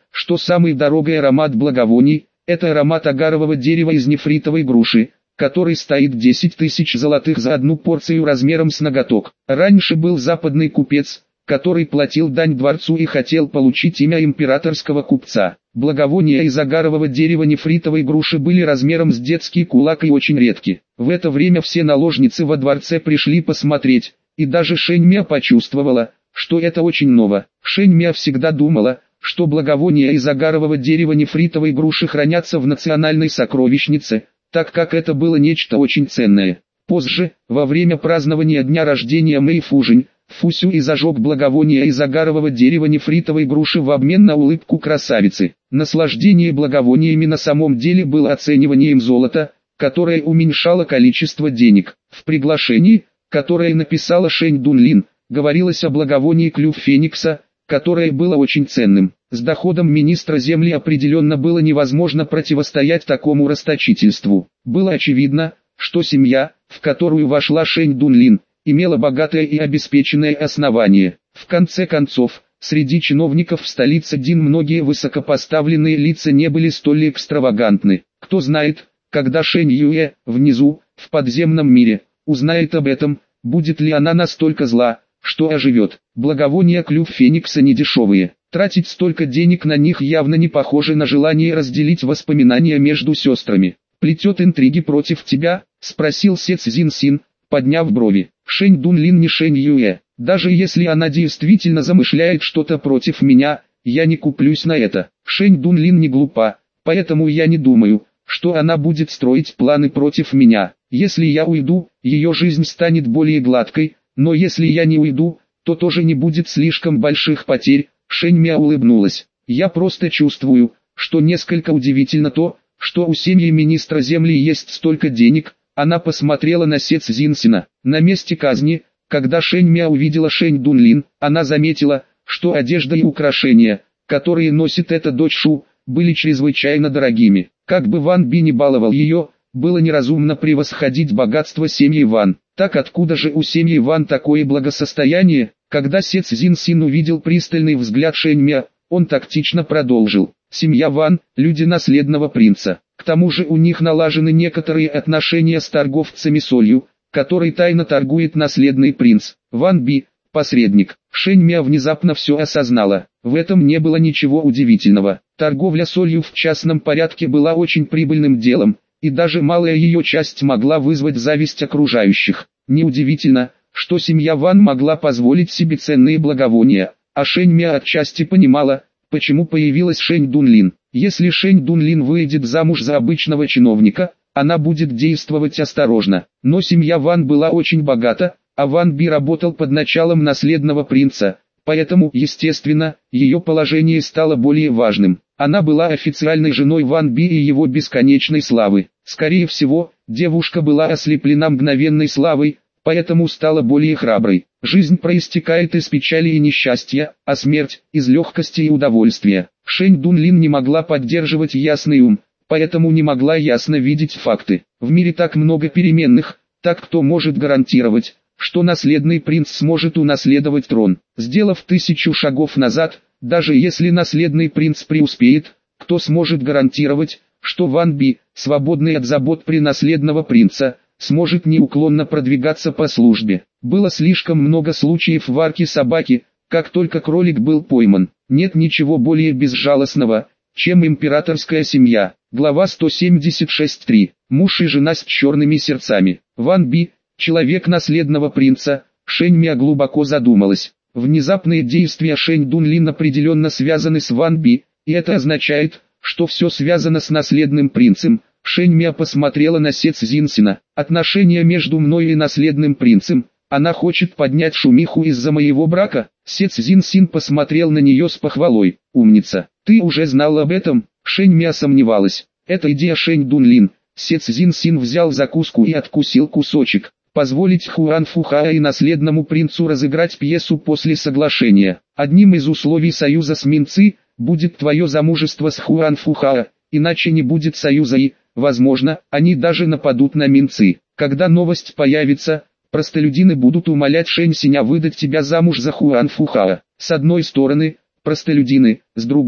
что самый дорогой аромат благовоний – это аромат агарового дерева из нефритовой груши, который стоит десять тысяч золотых за одну порцию размером с ноготок. Раньше был западный купец, который платил дань дворцу и хотел получить имя императорского купца. Благовония из агарового дерева нефритовой груши были размером с детский кулак и очень редки. В это время все наложницы во дворце пришли посмотреть, и даже Шэньмя почувствовала, что это очень ново. Шэньмя всегда думала, что благовония из агарового дерева нефритовой груши хранятся в национальной сокровищнице, так как это было нечто очень ценное. Позже, во время празднования дня рождения Мэй Фужинь, Фусю и зажег благовония из агарового дерева нефритовой груши в обмен на улыбку красавицы. Наслаждение благовониями на самом деле было оцениванием золота, которое уменьшало количество денег. В приглашении, которое написала Шэнь Дунлин, говорилось о благовонии клюв феникса, которое было очень ценным. С доходом министра земли определенно было невозможно противостоять такому расточительству. Было очевидно, что семья, в которую вошла Шэнь Дунлин, имела богатое и обеспеченное основание. В конце концов, среди чиновников в столице Дин многие высокопоставленные лица не были столь экстравагантны. Кто знает, когда Шэнь Юэ, внизу, в подземном мире, узнает об этом, будет ли она настолько зла, что оживет. Благовония клюв феникса недешевые. Тратить столько денег на них явно не похоже на желание разделить воспоминания между сестрами. «Плетет интриги против тебя?» – спросил Се Цзин Син, подняв брови. Шэнь Дунлин не Шэнь Юэ. Даже если она действительно замышляет что-то против меня, я не куплюсь на это. Шэнь Дунлин не глупа, поэтому я не думаю, что она будет строить планы против меня. Если я уйду, ее жизнь станет более гладкой, но если я не уйду, то тоже не будет слишком больших потерь. Шэнь Мя улыбнулась. Я просто чувствую, что несколько удивительно то, что у семьи министра земли есть столько денег. Она посмотрела на Се Цзинсина. На месте казни, когда Шэнь Мя увидела Шэнь Дунлин, она заметила, что одежда и украшения, которые носит эта дочь Шу, были чрезвычайно дорогими. Как бы Ван Би не баловал ее, было неразумно превосходить богатство семьи Ван. Так откуда же у семьи Ван такое благосостояние? Когда Се Цзинсин увидел пристальный взгляд Шэнь Мя, он тактично продолжил. Семья Ван – люди наследного принца. К тому же у них налажены некоторые отношения с торговцами солью, который тайно торгует наследный принц. Ван Би – посредник. Шэнь Мя внезапно все осознала. В этом не было ничего удивительного. Торговля солью в частном порядке была очень прибыльным делом, и даже малая ее часть могла вызвать зависть окружающих. Неудивительно, что семья Ван могла позволить себе ценные благовония, а Шэнь Мя отчасти понимала, почему появилась Шэнь Дунлин. Если Шэнь Дунлин выйдет замуж за обычного чиновника, она будет действовать осторожно. Но семья Ван была очень богата, а Ван Би работал под началом наследного принца, поэтому, естественно, ее положение стало более важным. Она была официальной женой Ван Би и его бесконечной славы. Скорее всего, девушка была ослеплена мгновенной славой, поэтому стала более храброй. Жизнь проистекает из печали и несчастья, а смерть – из легкости и удовольствия. Шэнь Дунлин не могла поддерживать ясный ум, поэтому не могла ясно видеть факты. В мире так много переменных, так кто может гарантировать, что наследный принц сможет унаследовать трон? Сделав тысячу шагов назад, даже если наследный принц преуспеет, кто сможет гарантировать, что Ван Би, свободный от забот при наследного принца, сможет неуклонно продвигаться по службе? Было слишком много случаев варки собаки, как только кролик был пойман. Нет ничего более безжалостного, чем императорская семья. Глава сто семьдесят шесть точка три. Муж и жена с черными сердцами. Ван Би, человек наследного принца. Шэнь Мя глубоко задумалась. Внезапные действия Шэнь Дунлин определенно связаны с Ван Би, и это означает, что все связано с наследным принцем. Шэнь Мя посмотрела на Се Цзинсина. Отношения между мной и наследным принцем. Она хочет поднять шумиху из-за моего брака? Се Цзинсин посмотрел на нее с похвалой. Умница. Ты уже знал об этом? Шэнь Мя сомневалась. Это идея Шэнь Дунлин. Се Цзинсин взял закуску и откусил кусочек. Позволить Хуан Фухаа и наследному принцу разыграть пьесу после соглашения. Одним из условий союза с Минци будет твое замужество с Хуан Фухаа, иначе не будет союза и, возможно, они даже нападут на Минци. Когда новость появится, простолюдины будут умолять Шэнь Синя выдать тебя замуж за Хуан Фухаа. С одной стороны, простолюдины, с другой,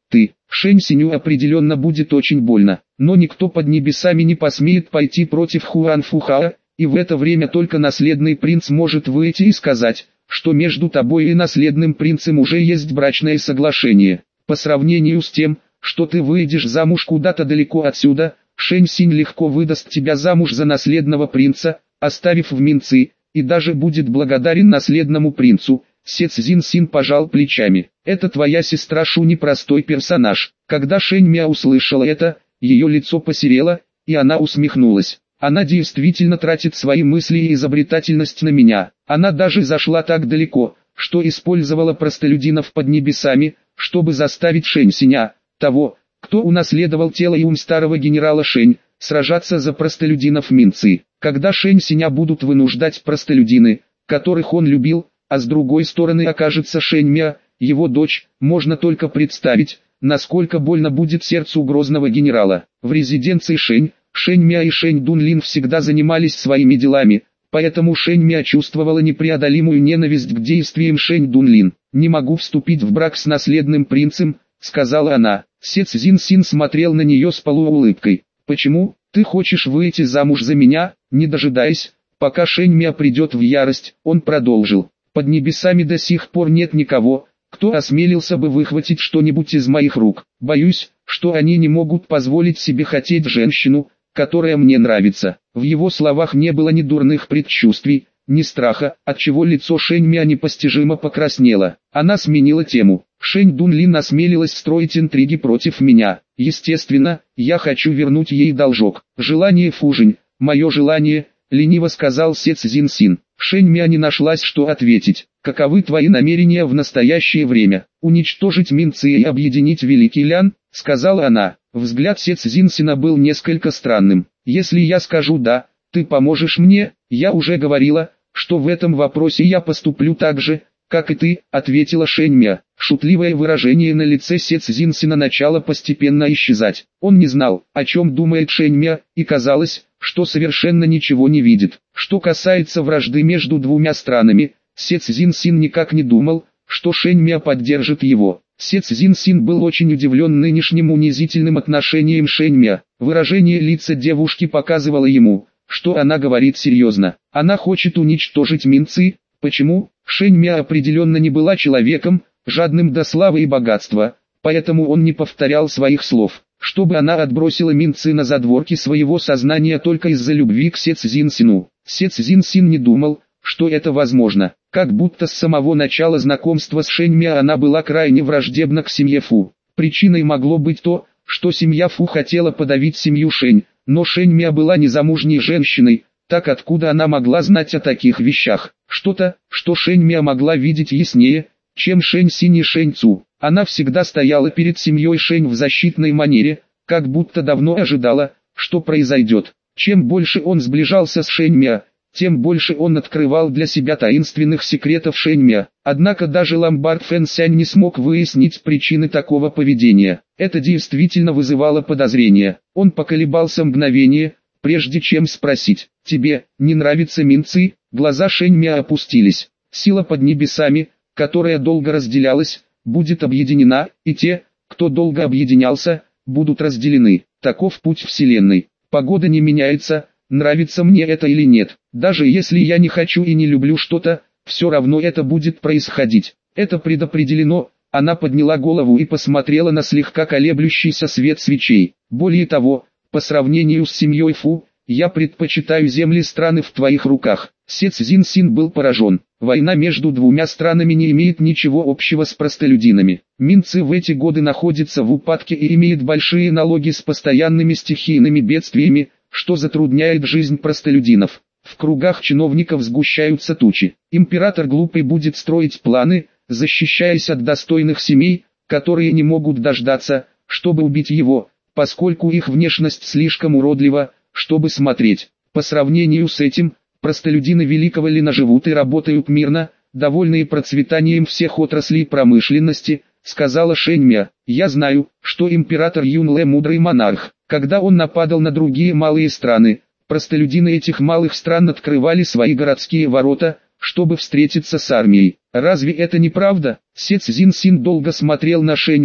Ты, Шэнь Синю определенно будет очень больно, но никто под небесами не посмеет пойти против Хуан Фухао, и в это время только наследный принц может выйти и сказать, что между тобой и наследным принцем уже есть брачное соглашение. По сравнению с тем, что ты выйдешь замуж куда-то далеко отсюда, Шэнь Синь легко выдаст тебя замуж за наследного принца, оставив в Минци, и даже будет благодарен наследному принцу. Се Цзин Син пожал плечами. Это твоя сестра Шу непростой персонаж. Когда Шэнь Мя услышала это, ее лицо посерело, и она усмехнулась. Она действительно тратит свои мысли и изобретательность на меня. Она даже зашла так далеко, что использовала простолюдинов под небесами, чтобы заставить Шэнь Синя, того, кто унаследовал тело и ум старого генерала Шэнь, сражаться за простолюдинов Минци. Когда Шэнь Синя будут вынуждать простолюдины, которых он любил, а с другой стороны окажется Шэнь Мя, его дочь, можно только представить, насколько больно будет сердцу грозного генерала. В резиденции Шэнь, Шэнь Мя и Шэнь Дунлин всегда занимались своими делами, поэтому Шэнь Мя чувствовала непреодолимую ненависть к действиям Шэнь Дунлин. «Не могу вступить в брак с наследным принцем», — сказала она. Се Цзин Син смотрел на нее с полуулыбкой. «Почему? Ты хочешь выйти замуж за меня?» Не дожидаясь, пока Шэнь Мя придет в ярость, он продолжил. «Под небесами до сих пор нет никого, кто осмелился бы выхватить что-нибудь из моих рук. Боюсь, что они не могут позволить себе хотеть женщину, которая мне нравится». В его словах не было ни дурных предчувствий, ни страха, отчего лицо Шэнь Мя непостижимо покраснело. Она сменила тему. «Шэнь Дунлин осмелилась строить интриги против меня. Естественно, я хочу вернуть ей должок. Желание Фужинь, мое желание», — лениво сказал Се Цзин Син. Шэнь Мя не нашлась, что ответить. «Каковы твои намерения в настоящее время? Уничтожить Минци и объединить Великий Лян?» — сказала она. Взгляд Се Цзин Сина был несколько странным. «Если я скажу «да», ты поможешь мне?» «Я уже говорила, что в этом вопросе я поступлю так же, как и ты», — ответила Шэнь Мя. Шутливое выражение на лице Се Цзин Сина начало постепенно исчезать. Он не знал, о чем думает Шэнь Мя, и казалось, что совершенно ничего не видит. Что касается вражды между двумя странами, Се Цзин Син никак не думал, что Шэнь Мя поддержит его. Се Цзин Син был очень удивлен нынешним унизительным отношением Шэнь Мя. Выражение лица девушки показывало ему, что она говорит серьезно. Она хочет уничтожить Минци. Почему? Шэнь Мя определенно не была человеком, жадным до славы и богатства, поэтому он не повторял своих слов, чтобы она отбросила Минци на задворки своего сознания только из-за любви к Се Цзин Сину. Се Цзин Син не думал, что это возможно, как будто с самого начала знакомства с Шэнь Мя она была крайне враждебна к семье Фу. Причиной могло быть то, что семья Фу хотела подавить семью Шэнь, но Шэнь Мя была незамужней женщиной, так откуда она могла знать о таких вещах? Что-то, что Шэнь Мя могла видеть яснее, чем Шэнь Синь и Шэнь Цу. Она всегда стояла перед семьей Шэнь в защитной манере, как будто давно ожидала, что произойдет. Чем больше он сближался с Шэнь Мя, тем больше он открывал для себя таинственных секретов Шэнь Мя. Однако даже Ламбард Фэн Сянь не смог выяснить причины такого поведения. Это действительно вызывало подозрения. Он поколебался мгновение, прежде чем спросить: «Тебе не нравится Минци?» Глаза Шэнь Мя опустились. Сила под небесами, которая долго разделялась, будет объединена, и те, кто долго объединялся, будут разделены. Таков путь Вселенной. Погода не меняется, нравится мне это или нет. Даже если я не хочу и не люблю что-то, все равно это будет происходить. Это предопределено. Она подняла голову и посмотрела на слегка колеблющийся свет свечей. Более того, по сравнению с семьей Фу, я предпочитаю земли страны в твоих руках. Се Цзин Син был поражен. Война между двумя странами не имеет ничего общего с простолюдинами. Минци в эти годы находится в упадке и имеет большие налоги с постоянными стихийными бедствиями, что затрудняет жизнь простолюдинов. В кругах чиновников сгущаются тучи. Император глупый будет строить планы, защищаясь от достойных семей, которые не могут дождаться, чтобы убить его, поскольку их внешность слишком уродлива, чтобы смотреть. По сравнению с этим, простолюдины Великого Лина живут и работают мирно, довольные процветанием всех отраслей промышленности, сказала Шэнь Мя. Я знаю, что император Юнле мудрый монарх. Когда он нападал на другие малые страны, простолюдины этих малых стран открывали свои городские ворота, чтобы встретиться с армией. Разве это не правда? Се Цзин Син долго смотрел на Шэнь Мя,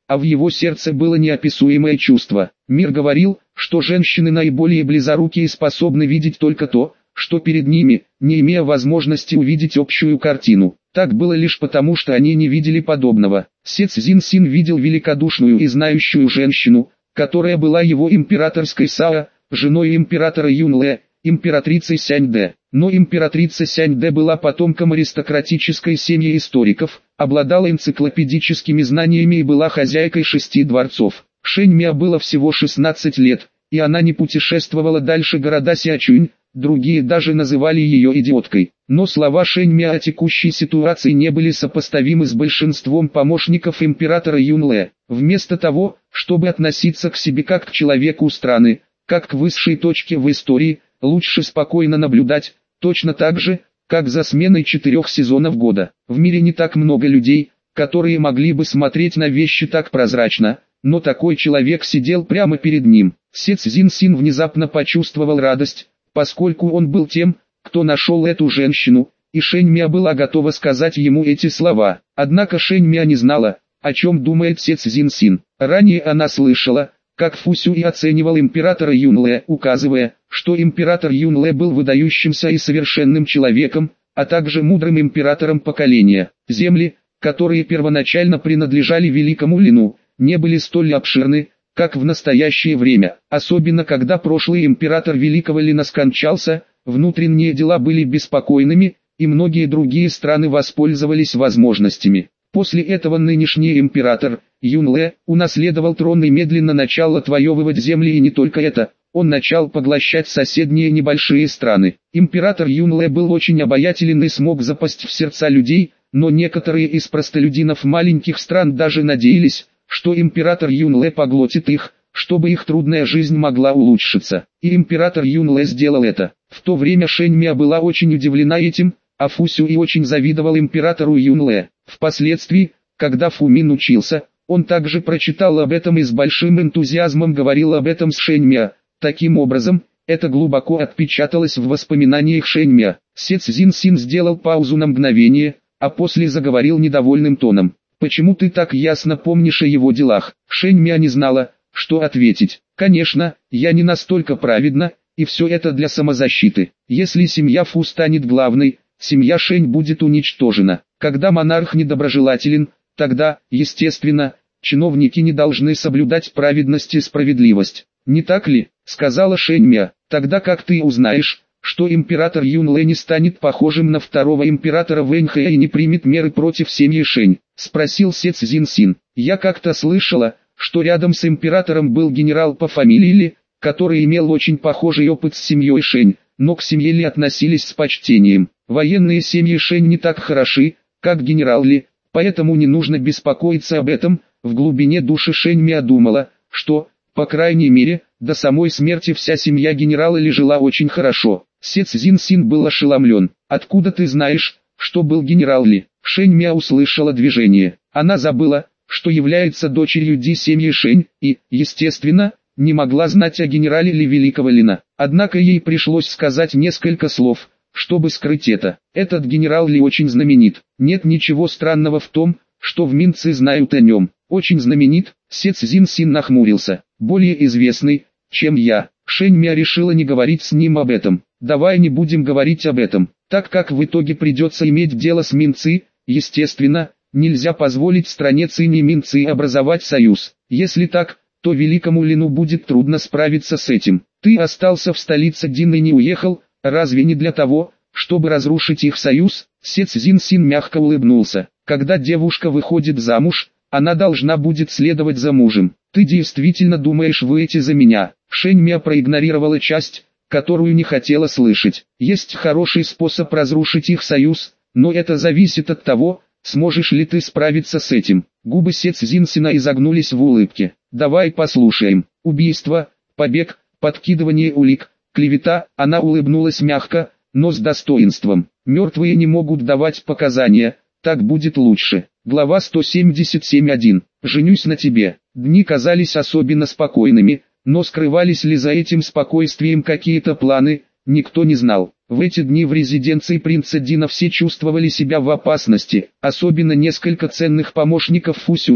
а в его сердце было неописуемое чувство. Мир говорил, что женщины наиболее близорукие и способны видеть только то, что перед ними, не имея возможности увидеть общую картину. Так было лишь потому, что они не видели подобного. Се Цзиньсин видел великодушную и знающую женщину, которая была его императорской Сао, женой императора Юнле, императрицей Сяньде. Но императрица Сяньде была потомком аристократической семьи историков, обладала энциклопедическими знаниями и была хозяйкой шести дворцов. Шэньмя было всего шестнадцать лет, и она не путешествовала дальше города Сяочунь, другие даже называли ее идиоткой. Но слова Шэньмя о текущей ситуации не были сопоставимы с большинством помощников императора Юнле. Вместо того, чтобы относиться к себе как к человеку страны, как к высшей точке в истории, лучше спокойно наблюдать, точно так же, как за сменой четырех сезонов года. В мире не так много людей, которые могли бы смотреть на вещи так прозрачно, но такой человек сидел прямо перед ним. Се Цзиньсин внезапно почувствовал радость, поскольку он был тем, кто нашел эту женщину, и Шэньмя была готова сказать ему эти слова. Однако Шэньмя не знала, о чем думает Се Цзиньсин. Ранее она слышала, как Фу Сюй оценивал императора Юнле, указывая, что император Юнле был выдающимся и совершенным человеком, а также мудрым императором поколения. Земли, которые первоначально принадлежали великому Лину, не были столь обширны, как в настоящее время. Особенно когда прошлый император великого Лина скончался, внутренние дела были беспокойными, и многие другие страны воспользовались возможностями. После этого нынешний император, Юнле, унаследовал трон и медленно начал отвоевывать земли, и не только это, он начал поглощать соседние небольшие страны. Император Юнле был очень обаятелен и смог запасть в сердца людей, но некоторые из простолюдинов маленьких стран даже надеялись, что император Юнле поглотит их, чтобы их трудная жизнь могла улучшиться. И император Юнле сделал это. В то время Шэньмя была очень удивлена этим, а Фу Сюй очень завидовал императору Юнле. Впоследствии, когда Фу Мин учился, он также прочитал об этом и с большим энтузиазмом говорил об этом с Шэньмя. Таким образом, это глубоко отпечаталось в воспоминаниях Шэньмя. Се Цзиньсин сделал паузу на мгновение, а после заговорил недовольным тоном. «Почему ты так ясно помнишь о его делах?» Шэньмя не знала, что ответить. «Конечно, я не настолько праведна, и все это для самозащиты. Если семья Фу станет главной, семья Шэнь будет уничтожена. Когда монарх недоброжелателен, тогда, естественно, чиновники не должны соблюдать праведность и справедливость. Не так ли?» — сказала Шэньмя. «Тогда как ты узнаешь, что император Юнле не станет похожим на второго императора Вэньхэя и не примет меры против семьи Шэнь?» — спросил Се Цзиньсин. «Я как-то слышала, что рядом с императором был генерал по фамилии Ли, который имел очень похожий опыт с семьей Шэнь, но к семье Ли относились с почтением. Военные семьи Шэнь не так хороши, как генерал Ли, поэтому не нужно беспокоиться об этом». В глубине души Шэньмя думала, что, по крайней мере, до самой смерти вся семья генерала Ли жила очень хорошо. Се Цзиньсин был ошеломлен. «Откуда ты знаешь, что был генерал Ли?» Шэньмя услышала движение. Она забыла, что является дочерью Ди семьи Шэнь, и, естественно, не могла знать о генерале Ли великого Лина. Однако ей пришлось сказать несколько слов, чтобы скрыть это. «Этот генерал Ли очень знаменит. Нет ничего странного в том, что в Минцы знают о нем. Очень знаменит». Се Цзиньсин нахмурился. «Более известный, чем я». Шэньмя решила не говорить с ним об этом. «Давай не будем говорить об этом, так как в итоге придется иметь дело с Минцы. Естественно, нельзя позволить стране Цинь и Минцы образовать союз. Если так, то великому Лину будет трудно справиться с этим. Ты остался в столице Дин и не уехал, разве не для того, чтобы разрушить их союз?» Се Цзиньсин мягко улыбнулся. «Когда девушка выходит замуж, она должна будет следовать за мужем. Ты действительно думаешь выйти за меня?» Шэньмя проигнорировала часть, которую не хотела слышать. «Есть хороший способ разрушить их союз, но это зависит от того, сможешь ли ты справиться с этим». Губы Се Цзиньсина изогнулись в улыбке. «Давай послушаем. Убийство, побег, подкидывание улик, клевета». Она улыбнулась мягко, но с достоинством. «Мертвые не могут давать показания, так будет лучше». Глава сто семьдесят семь точка один. «Женюсь на тебе». Дни казались особенно спокойными, но скрывались ли за этим спокойствием какие-то планы, никто не знал. В эти дни в резиденции принца Дина все чувствовали себя в опасности, особенно несколько ценных помощников Фу Сюй,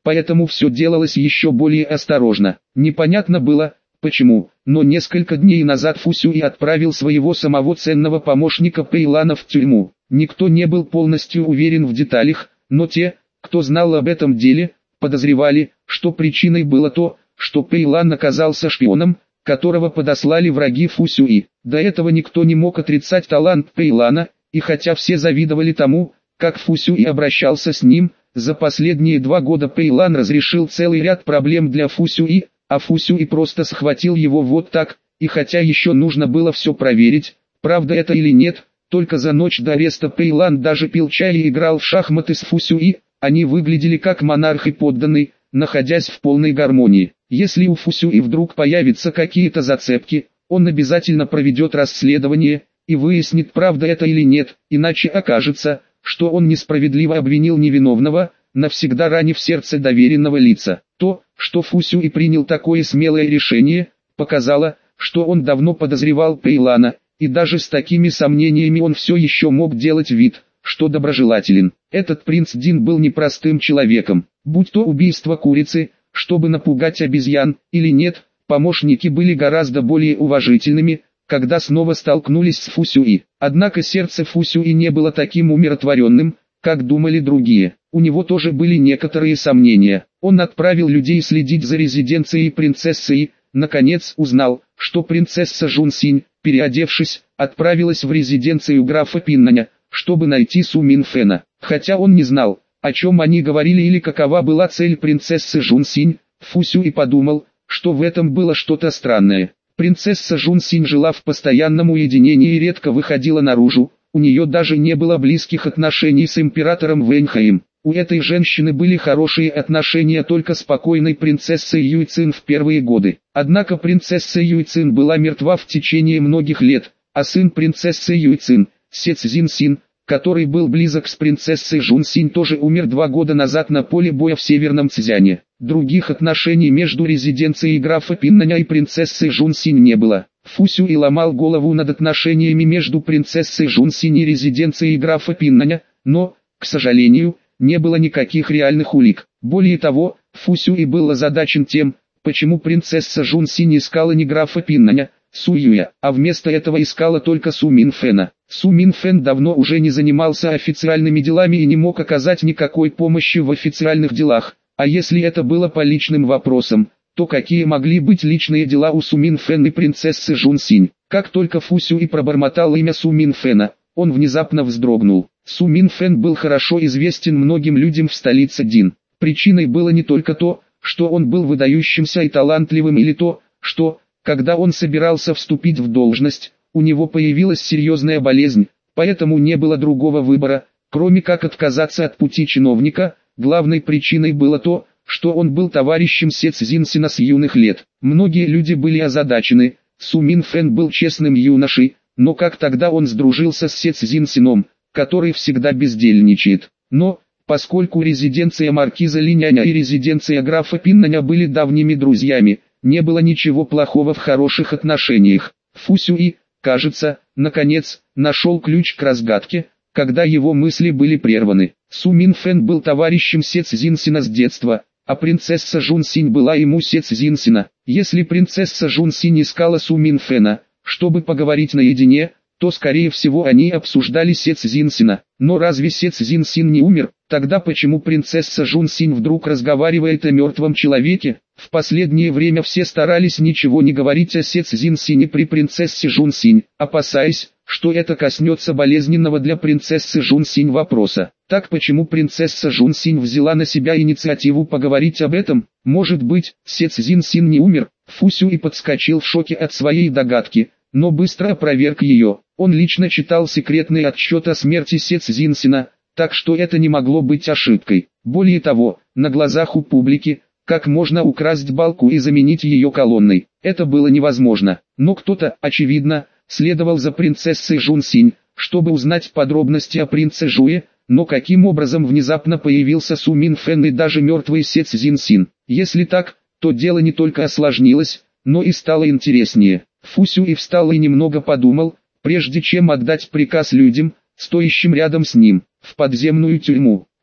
поэтому все делалось еще более осторожно. Непонятно было, почему, но несколько дней назад Фу Сюй отправил своего самого ценного помощника Пэйлана в тюрьму. Никто не был полностью уверен в деталях, но те, кто знал об этом деле, подозревали, что причиной было то, что Пэйлан оказался шпионом, которого подослали враги Фу Сюи. До этого никто не мог отрицать талант Пэйлана, и хотя все завидовали тому, как Фу Сюи обращался с ним, за последние два года Пэйлан разрешил целый ряд проблем для Фу Сюи, а Фу Сюи просто схватил его вот так, и хотя еще нужно было все проверить, правда это или нет, только за ночь до ареста Пэйлан даже пил чай и играл в шахматы с Фу Сюи, они выглядели как монарх и подданный, находясь в полной гармонии. Если у Фу Сюи вдруг появятся какие-то зацепки, он обязательно проведет расследование, и выяснит, правда это или нет, иначе окажется, что он несправедливо обвинил невиновного, навсегда ранив сердце доверенного лица. То, что Фу Сюи принял такое смелое решение, показало, что он давно подозревал Пэйлана, и даже с такими сомнениями он все еще мог делать вид, что доброжелателен. Этот принц Дин был непростым человеком, будь то убийство курицы, чтобы напугать обезьян, или нет, помощники были гораздо более уважительными, когда снова столкнулись с Фу Сюи. Однако сердце Фу Сюи не было таким умиротворенным, как думали другие. У него тоже были некоторые сомнения. Он отправил людей следить за резиденцией принцессы и, наконец, узнал, что принцесса Жун Синь, переодевшись, отправилась в резиденцию графа Пиннаня, чтобы найти Су Минфэна. Хотя он не знал, о чем они говорили или какова была цель принцессы Жун Синь, Фу Сюи подумал, что в этом было что-то странное. Принцесса Жун Синь жила в постоянном уединении и редко выходила наружу, у нее даже не было близких отношений с императором Вэньхаем. У этой женщины были хорошие отношения только с покойной принцессой Юйцин в первые годы. Однако принцесса Юйцин была мертва в течение многих лет, а сын принцессы Юйцин, Се Цзин Син, который был близок с принцессой Жун Синь, тоже умер два года назад на поле боя в Северном Цзяне. Других отношений между резиденцией графа Пиннаня и принцессой Жун Синь не было. Фу Сюи ломал голову над отношениями между принцессой Жун Синь и резиденцией графа Пиннаня, но, к сожалению, не было никаких реальных улик. Более того, Фу Сюи был озадачен тем, почему принцесса Жун Синь искала не графа Пиннаня, Су Юя, а вместо этого искала только Су Минфэна. Су Минфэн давно уже не занимался официальными делами и не мог оказать никакой помощи в официальных делах, а если это было по личным вопросам, то какие могли быть личные дела у Су Минфэн и принцессы Жун Синь? Как только Фу Сюи пробормотал имя Су Минфэна, он внезапно вздрогнул. Су Минфэн был хорошо известен многим людям в столице Дин. Причиной было не только то, что он был выдающимся и талантливым, или то, что, когда он собирался вступить в должность, у него появилась серьезная болезнь, поэтому не было другого выбора, кроме как отказаться от пути чиновника. Главной причиной было то, что он был товарищем Се Цзинсина с юных лет. Многие люди были озадачены, Су Минфэн был честным юношей, но как тогда он сдружился с Се Цзинсином, который всегда бездельничает. Но, поскольку резиденция маркиза Линяня и резиденция графа Пиннаня были давними друзьями, не было ничего плохого в хороших отношениях. Фу Сюи, кажется, наконец, нашел ключ к разгадке, когда его мысли были прерваны. Су Минфэн был товарищем Се Цзинсина с детства, а принцесса Жун Синь была ему Се Цзинсина. Если принцесса Жун Синь искала Су Минфэна, чтобы поговорить наедине, то скорее всего они обсуждали Се Цзинсина. Но разве Се Цзинсин не умер? Тогда почему принцесса Жун Синь вдруг разговаривает о мертвом человеке? В последнее время все старались ничего не говорить о Се Цзинсине при принцессе Жун Синь, опасаясь, что это коснется болезненного для принцессы Жун Синь вопроса. Так почему принцесса Жун Синь взяла на себя инициативу поговорить об этом? Может быть, Се Цзинсин не умер? Фу Сюи подскочил в шоке от своей догадки, но быстро опроверг ее. Он лично читал секретный отчет о смерти Се Цзинсина, так что это не могло быть ошибкой. Более того, на глазах у публики, как можно украсть балку и заменить ее колонной? Это было невозможно. Но кто-то, очевидно, следовал за принцессой Жун Синь, чтобы узнать подробности о принце Жуе, но каким образом внезапно появился Су Минфэн и даже мертвый Се Цзинсин? Если так, то дело не только осложнилось, но и стало интереснее. Фу Сюи встал и немного подумал, прежде чем отдать приказ людям, стоящим рядом с ним, в подземную тюрьму.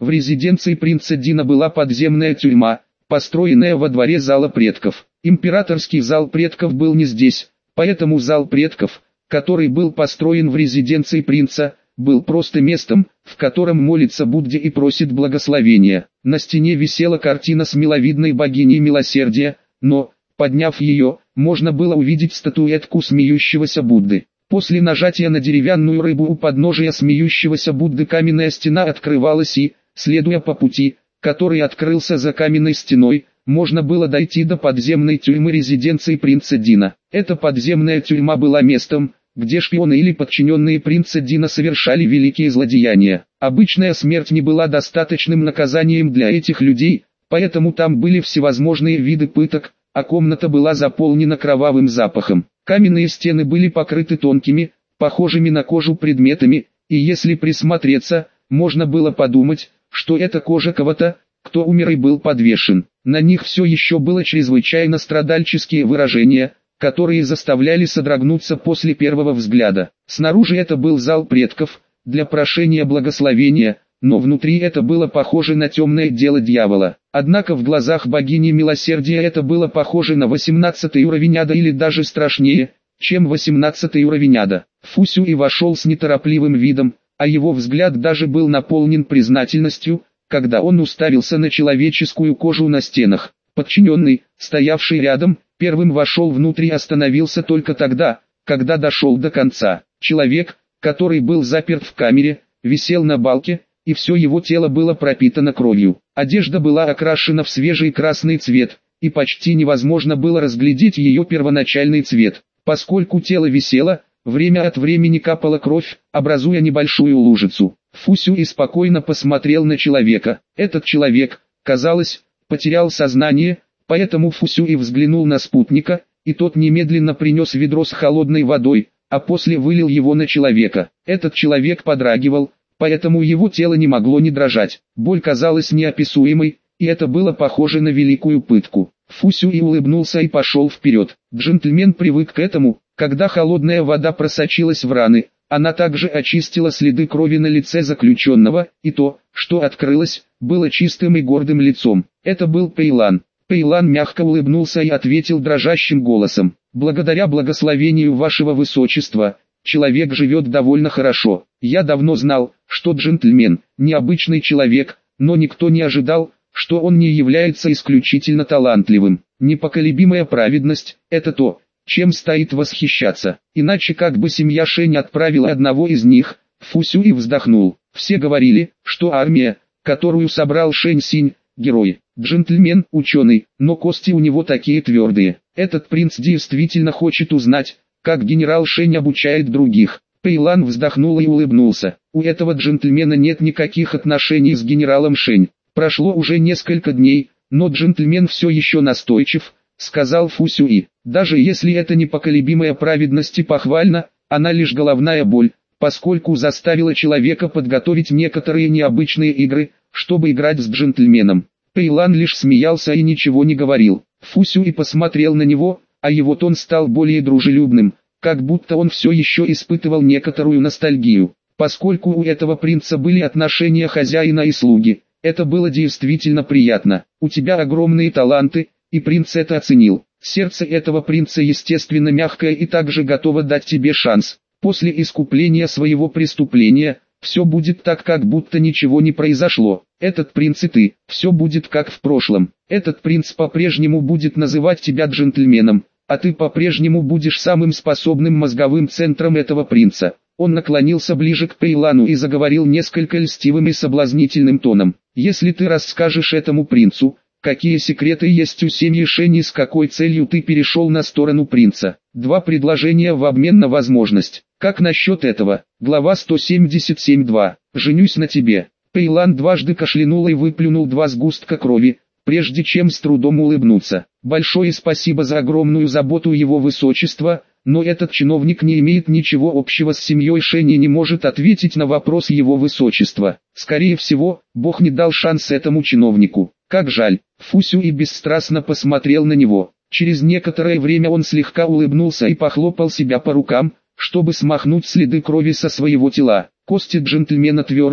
В резиденции принца Дина была подземная тюрьма, построенная во дворе зала предков. Императорский зал предков был не здесь, поэтому зал предков, который был построен в резиденции принца, был просто местом, в котором молится Будде и просит благословения. На стене висела картина с миловидной богиней милосердия, но, подняв ее, можно было увидеть статуэтку смеющегося Будды. После нажатия на деревянную рыбу у подножия смеющегося Будды каменная стена открывалась и, следуя по пути, который открылся за каменной стеной, можно было дойти до подземной тюрьмы резиденции принца Дина. Эта подземная тюрьма была местом, где шпионы или подчиненные принца Дина совершали великие злодеяния. Обычная смерть не была достаточным наказанием для этих людей, поэтому там были всевозможные виды пыток, а комната была заполнена кровавым запахом. Каменные стены были покрыты тонкими, похожими на кожу предметами, и если присмотреться, можно было подумать, что это кожа кого-то, кто умер и был подвешен. На них все еще было чрезвычайно страдальческие выражения, которые заставляли содрогнуться после первого взгляда. Снаружи это был зал предков, для прошения благословения, но внутри это было похоже на темное дело дьявола. Однако в глазах богини милосердия это было похоже на восемнадцатый уровень ада или даже страшнее, чем восемнадцатый уровень ада. Фусюй вошел с неторопливым видом, а его взгляд даже был наполнен признательностью, когда он уставился на человеческую кожу на стенах. Подчиненный, стоявший рядом, первым вошел внутрь и остановился только тогда, когда дошел до конца. Человек, который был заперт в камере, висел на балке, и все его тело было пропитано кровью. Одежда была окрашена в свежий красный цвет, и почти невозможно было разглядеть ее первоначальный цвет. Поскольку тело висело, время от времени капала кровь, образуя небольшую лужицу. Фусюй спокойно посмотрел на человека. Этот человек, казалось, потерял сознание, поэтому Фусюй взглянул на спутника, и тот немедленно принес ведро с холодной водой, а после вылил его на человека. Этот человек подрагивал, поэтому его тело не могло не дрожать. Боль казалась неописуемой, и это было похоже на великую пытку. Фусюй улыбнулся и пошел вперед. Джентльмен привык к этому, когда холодная вода просочилась в раны. Она также очистила следы крови на лице заключенного, и то, что открылось, было чистым и гордым лицом. Это был Пейлан. Пейлан мягко улыбнулся и ответил дрожащим голосом: «Благодаря благословению вашего высочества, человек живет довольно хорошо. Я давно знал, что джентльмен – необычный человек, но никто не ожидал, что он не является исключительно талантливым. Непоколебимая праведность – это то, чем стоит восхищаться. Иначе как бы семья Шэнь отправила одного из них?» Фусюй вздохнул. Все говорили, что армия, которую собрал Шэнь Синь, герой. Джентльмен, ученый, но кости у него такие твердые. Этот принц действительно хочет узнать, как генерал Шэнь обучает других. Пейлан вздохнул и улыбнулся. У этого джентльмена нет никаких отношений с генералом Шэнь. Прошло уже несколько дней, но джентльмен все еще настойчив, сказал Фусюй. Даже если это непоколебимая праведность и похвально, она лишь головная боль, поскольку заставила человека подготовить некоторые необычные игры, чтобы играть с джентльменом. Пейлан лишь смеялся и ничего не говорил. Фусюй посмотрел на него, а его тон стал более дружелюбным, как будто он все еще испытывал некоторую ностальгию. Поскольку у этого принца были отношения хозяина и слуги, это было действительно приятно. У тебя огромные таланты, и принц это оценил. Сердце этого принца естественно мягкое и также готово дать тебе шанс. После искупления своего преступления, все будет так, как будто ничего не произошло. Этот принц и ты, все будет как в прошлом. Этот принц по-прежнему будет называть тебя джентльменом, а ты по-прежнему будешь самым способным мозговым центром этого принца. Он наклонился ближе к Пейлану и заговорил несколько льстивым и соблазнительным тоном. Если ты расскажешь этому принцу, какие секреты есть у семьи Шэнь и с какой целью ты перешел на сторону принца. Два предложения в обмен на возможность. Как насчет этого? Глава сто семьдесят семь два. Женюсь на тебе. Пейлан дважды кашлянул и выплюнул два сгустка крови, прежде чем с трудом улыбнуться. Большое спасибо за огромную заботу его высочества, но этот чиновник не имеет ничего общего с семьей Шэнь и не может ответить на вопрос его высочества. Скорее всего, Бог не дал шанс этому чиновнику. Как жаль. Фусюй бесстрастно посмотрел на него. Через некоторое время он слегка улыбнулся и похлопал себя по рукам, чтобы смахнуть следы крови со своего тела. Кости джентльмена твердые,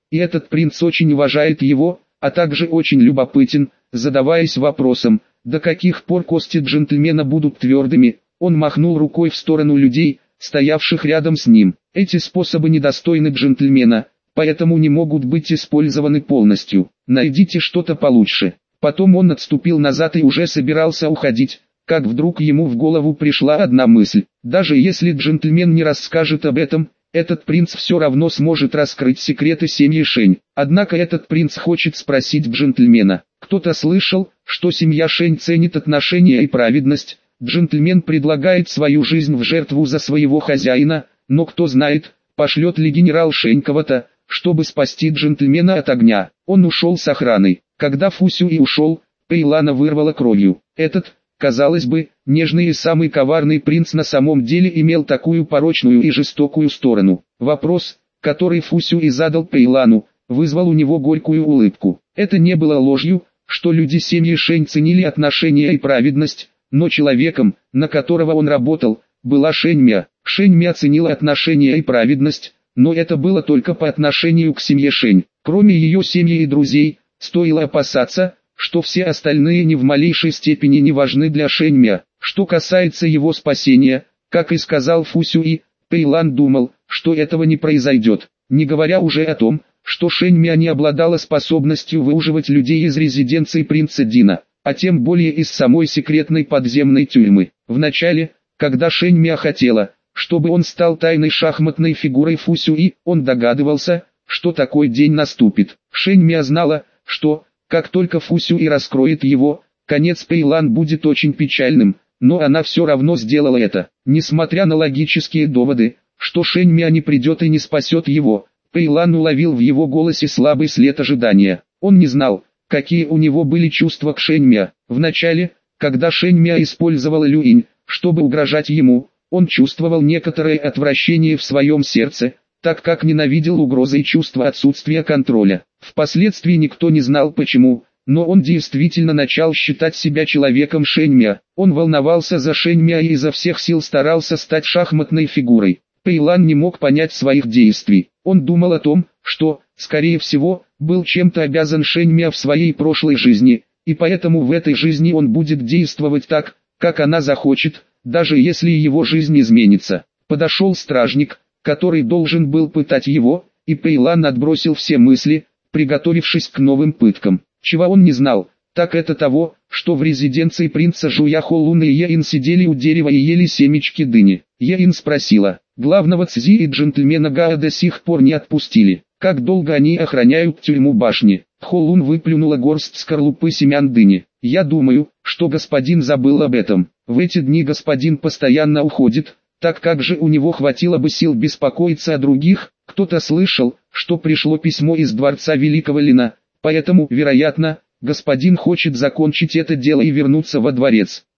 и этот принц очень уважает его, а также очень любопытен, задаваясь вопросом, до каких пор кости джентльмена будут твердыми. Он махнул рукой в сторону людей, стоявших рядом с ним. Эти способы недостойны джентльмена, поэтому не могут быть использованы полностью. Найдите что-то получше. Потом он отступил назад и уже собирался уходить, как вдруг ему в голову пришла одна мысль. Даже если джентльмен не расскажет об этом, этот принц все равно сможет раскрыть секреты семьи Шень. Однако этот принц хочет спросить джентльмена. Кто-то слышал, что семья Шень ценит отношения и праведность. Джентльмен предлагает свою жизнь в жертву за своего хозяина, но кто знает, пошлет ли генерал Шень кого-то, чтобы спасти джентльмена от огня. Он ушел с охраной. Когда Фу Сюй ушел, Пэйлана вырвала кровью. Этот, казалось бы, нежный и самый коварный принц на самом деле имел такую порочную и жестокую сторону. Вопрос, который Фу Сюй задал Пэйлану, вызвал у него горькую улыбку. Это не было ложью, что люди семьи Шень ценили отношения и праведность, но человеком, на которого он работал, была Шень Мя. Шень Мя ценила отношения и праведность, но это было только по отношению к семье Шень. Кроме ее семьи и друзей, стоило опасаться, что все остальные ни в малейшей степени не важны для Шень Мя. Что касается его спасения, как и сказал Фу Сюй, Пэйлан думал, что этого не произойдет, не говоря уже о том, что Шень Мя не обладала способностью выуживать людей из резиденции принца Дина, а тем более из самой секретной подземной тюрьмы. Вначале, когда Шень Мя хотела, чтобы он стал тайной шахматной фигурой Фу Сюй, он догадывался, что такой день наступит. Шень Мя знала, что, как только Фу Сюй раскроет его, конец Пэйлан будет очень печальным, но она все равно сделала это. Несмотря на логические доводы, что Шень Мя не придет и не спасет его, Пэйлан уловил в его голосе слабый след ожидания. Он не знал, какие у него были чувства к Шень Мя. Вначале, когда Шень Мя использовала Люинь, чтобы угрожать ему, он чувствовал некоторое отвращение в своем сердце, так как ненавидел угрозы и чувство отсутствия контроля. Впоследствии никто не знал почему, но он действительно начал считать себя человеком Шень Мя. Он волновался за Шень Мя и изо всех сил старался стать шахматной фигурой. Пэйлан не мог понять своих действий. Он думал о том, что, скорее всего, был чем-то обязан Шень Мя в своей прошлой жизни, и поэтому в этой жизни он будет действовать так, как она захочет, даже если его жизнь изменится. Подошел стражник, который должен был пытать его, и Пэйлан отбросил все мысли, приготовившись к новым пыткам. Чего он не знал, так это того, что в резиденции принца Жуяхо Лун и Еин сидели у дерева и ели семечки дыни. Еин спросила, главного Цзи и джентльмена Гао до сих пор не отпустили, как долго они охраняют тюрьму башни. Холун выплюнула горсть скорлупы семян дыни. Я думаю, что господин забыл об этом. В эти дни господин постоянно уходит, так как же у него хватило бы сил беспокоиться о других. Кто-то слышал, что пришло письмо из дворца Великого Лина, поэтому, вероятно, господин хочет закончить это дело и вернуться во дворец.